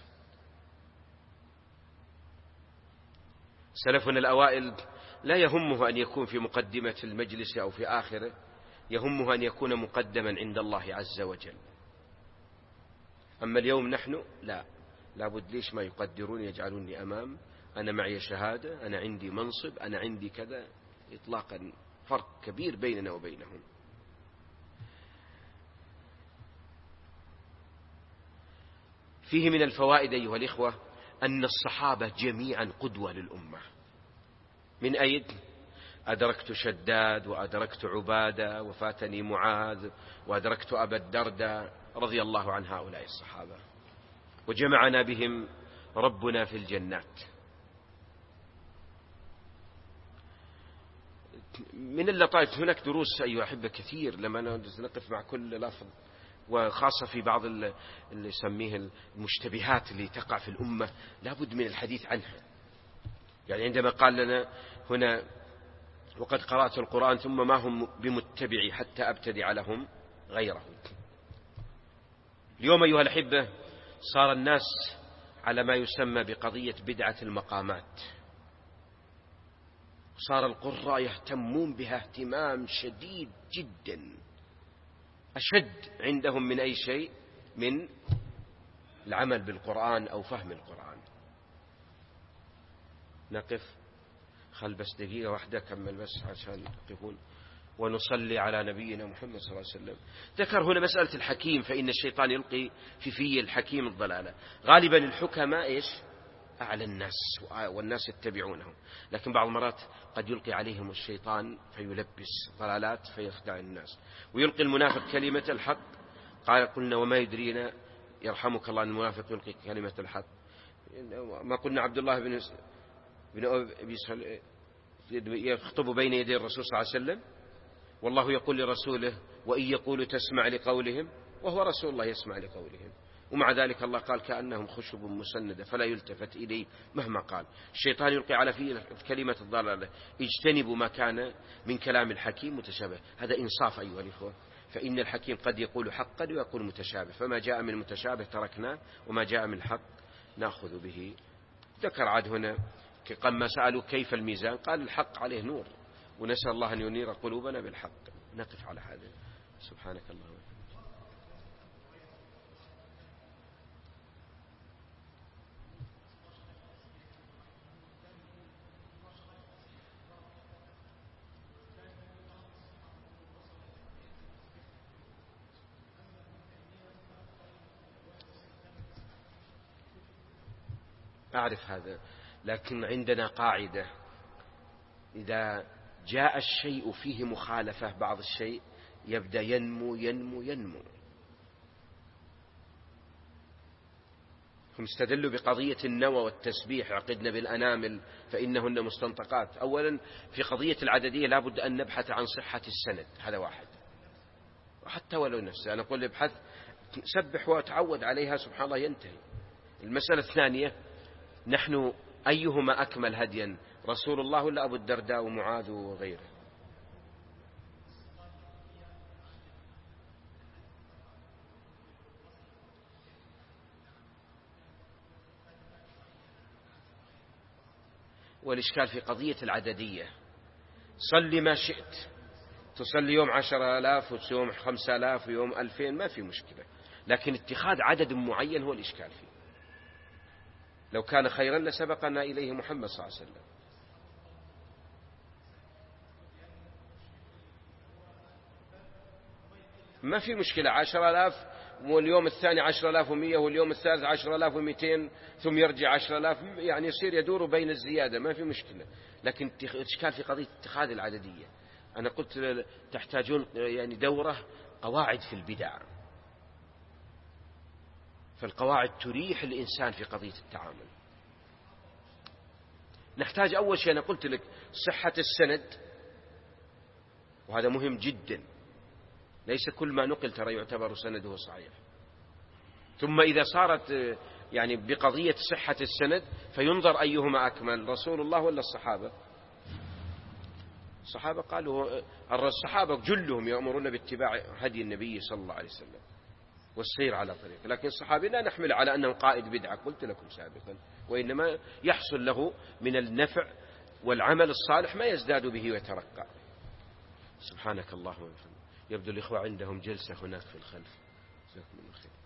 سلفنا الأوائل لا يهمه أن يكون في مقدمة المجلس أو في آخره، يهمه أن يكون مقدما عند الله عز وجل. أما اليوم نحن لا لابد ليش ما يقدرون يجعلوني أمام، أنا معي شهادة، أنا عندي منصب، أنا عندي كذا، إطلاقا فرق كبير بيننا وبينهم. فيه من الفوائد أيها الإخوة أن الصحابة جميعا قدوة للأمة. من أيد أدركت شداد وأدركت عبادة وفاتني معاذ وأدركت أبا الدرداء رضي الله عن هؤلاء الصحابة، وجمعنا بهم ربنا في الجنات. من اللطائف هناك دروس أيها أحبة كثير لما نقف مع كل لفظ، وخاصة في بعض اللي يسميه المشتبهات اللي تقع في الأمة لابد من الحديث عنها. يعني عندما قال لنا هنا وقد قرأت القرآن ثم ما هم بمتبعي حتى أبتدع لهم غيره. اليوم أيها الأحبة صار الناس على ما يسمى بقضية بدعة المقامات، صار القراء يهتمون بها اهتمام شديد جدا، أشد عندهم من أي شيء من العمل بالقرآن أو فهم القرآن. نقف، خل بس دقيقة واحدة كمل بس عشان يقفون ونصلي على نبينا محمد صلى الله عليه وسلم. ذكر هنا مسألة الحكيم، فإن الشيطان يلقي في في الحكيم الضلالة. غالبا الحكماء إيش؟ أعلى الناس والناس يتبعونهم، لكن بعض المرات قد يلقي عليهم الشيطان فيلبس ضلالات فيخدع الناس. ويلقي المنافق كلمة الحق، قال قلنا وما يدرينا يرحمك الله أن المنافق يلقي كلمة الحق. ما قلنا عبد الله بن بن أبي يخطب بين يدي الرسول صلى الله عليه وسلم، والله يقول لرسوله وإن يقول تسمع لقولهم، وهو رسول الله يسمع لقولهم، ومع ذلك الله قال كأنهم خشب مسندة فلا يلتفت إليه مهما قال. الشيطان يلقي على فيه كلمة الضلالة، اجتنبوا ما كان من كلام الحكيم متشابه. هذا إنصاف أيها الإخوة، فإن الحكيم قد يقول حقا ويقول متشابه، فما جاء من متشابه تركناه وما جاء من الحق نأخذ به. ذكر عاد هنا لما سألوا كيف الميزان قال الحق عليه نور، ونسأل الله أن ينير قلوبنا بالحق. نقف على هذا. سبحانك اللهم. أعرف هذا، لكن عندنا قاعدة: إذا جاء الشيء فيه مخالفة بعض الشيء يبدأ ينمو ينمو ينمو. هم استدلوا بقضية النوى والتسبيح، عقدنا بالأنامل فإنهن مستنطقات. أولا في قضية العددية لابد أن نبحث عن صحة السند، هذا واحد، وحتى ولو نفسه أنا أقول ابحث سبح وتعود عليها سبحان الله ينتهي. المسألة الثانية، نحن أيهما أكمل هديا، رسول الله ولا أبو الدرداء ومعاذ وغيره؟ والإشكال في قضية العددية، صلي ما شئت، تصلي يوم عشر آلاف ويوم خمسة آلاف ويوم ألفين ما في مشكلة، لكن اتخاذ عدد معين هو الإشكال فيه. لو كان خيرا لسبقنا إليه محمد صلى الله عليه وسلم. ما في مشكلة، عشر آلاف واليوم الثاني عشر آلاف ومية واليوم الثالث عشر آلاف ومئتين ثم يرجع عشر آلاف، يعني يصير يدور بين الزيادة ما في مشكلة. لكن الإشكال في قضية اتخاذ العددية. أنا قلت تحتاجون يعني دورة قواعد في البدع، فالقواعد تريح الإنسان في قضية التعامل. نحتاج أول شيء أنا قلت لك صحة السند، وهذا مهم جدا، ليس كل ما نقل ترى يعتبر سنده صحيح. ثم إذا صارت يعني بقضية صحة السند فينظر أيهما أكمل، رسول الله ولا الصحابة؟ الصحابة قالوا الصحابة جلهم يأمرون باتباع هدي النبي صلى الله عليه وسلم والسير على طريقه، لكن الصحابي لا نحمل على أنه قائد بدعة، قلت لكم سابقا، وإنما يحصل له من النفع والعمل الصالح ما يزداد به ويترقى. سبحانك اللهم وبحمدك. يبدو الإخوة عندهم جلسة هناك في الخلف. جزاكم الله خير.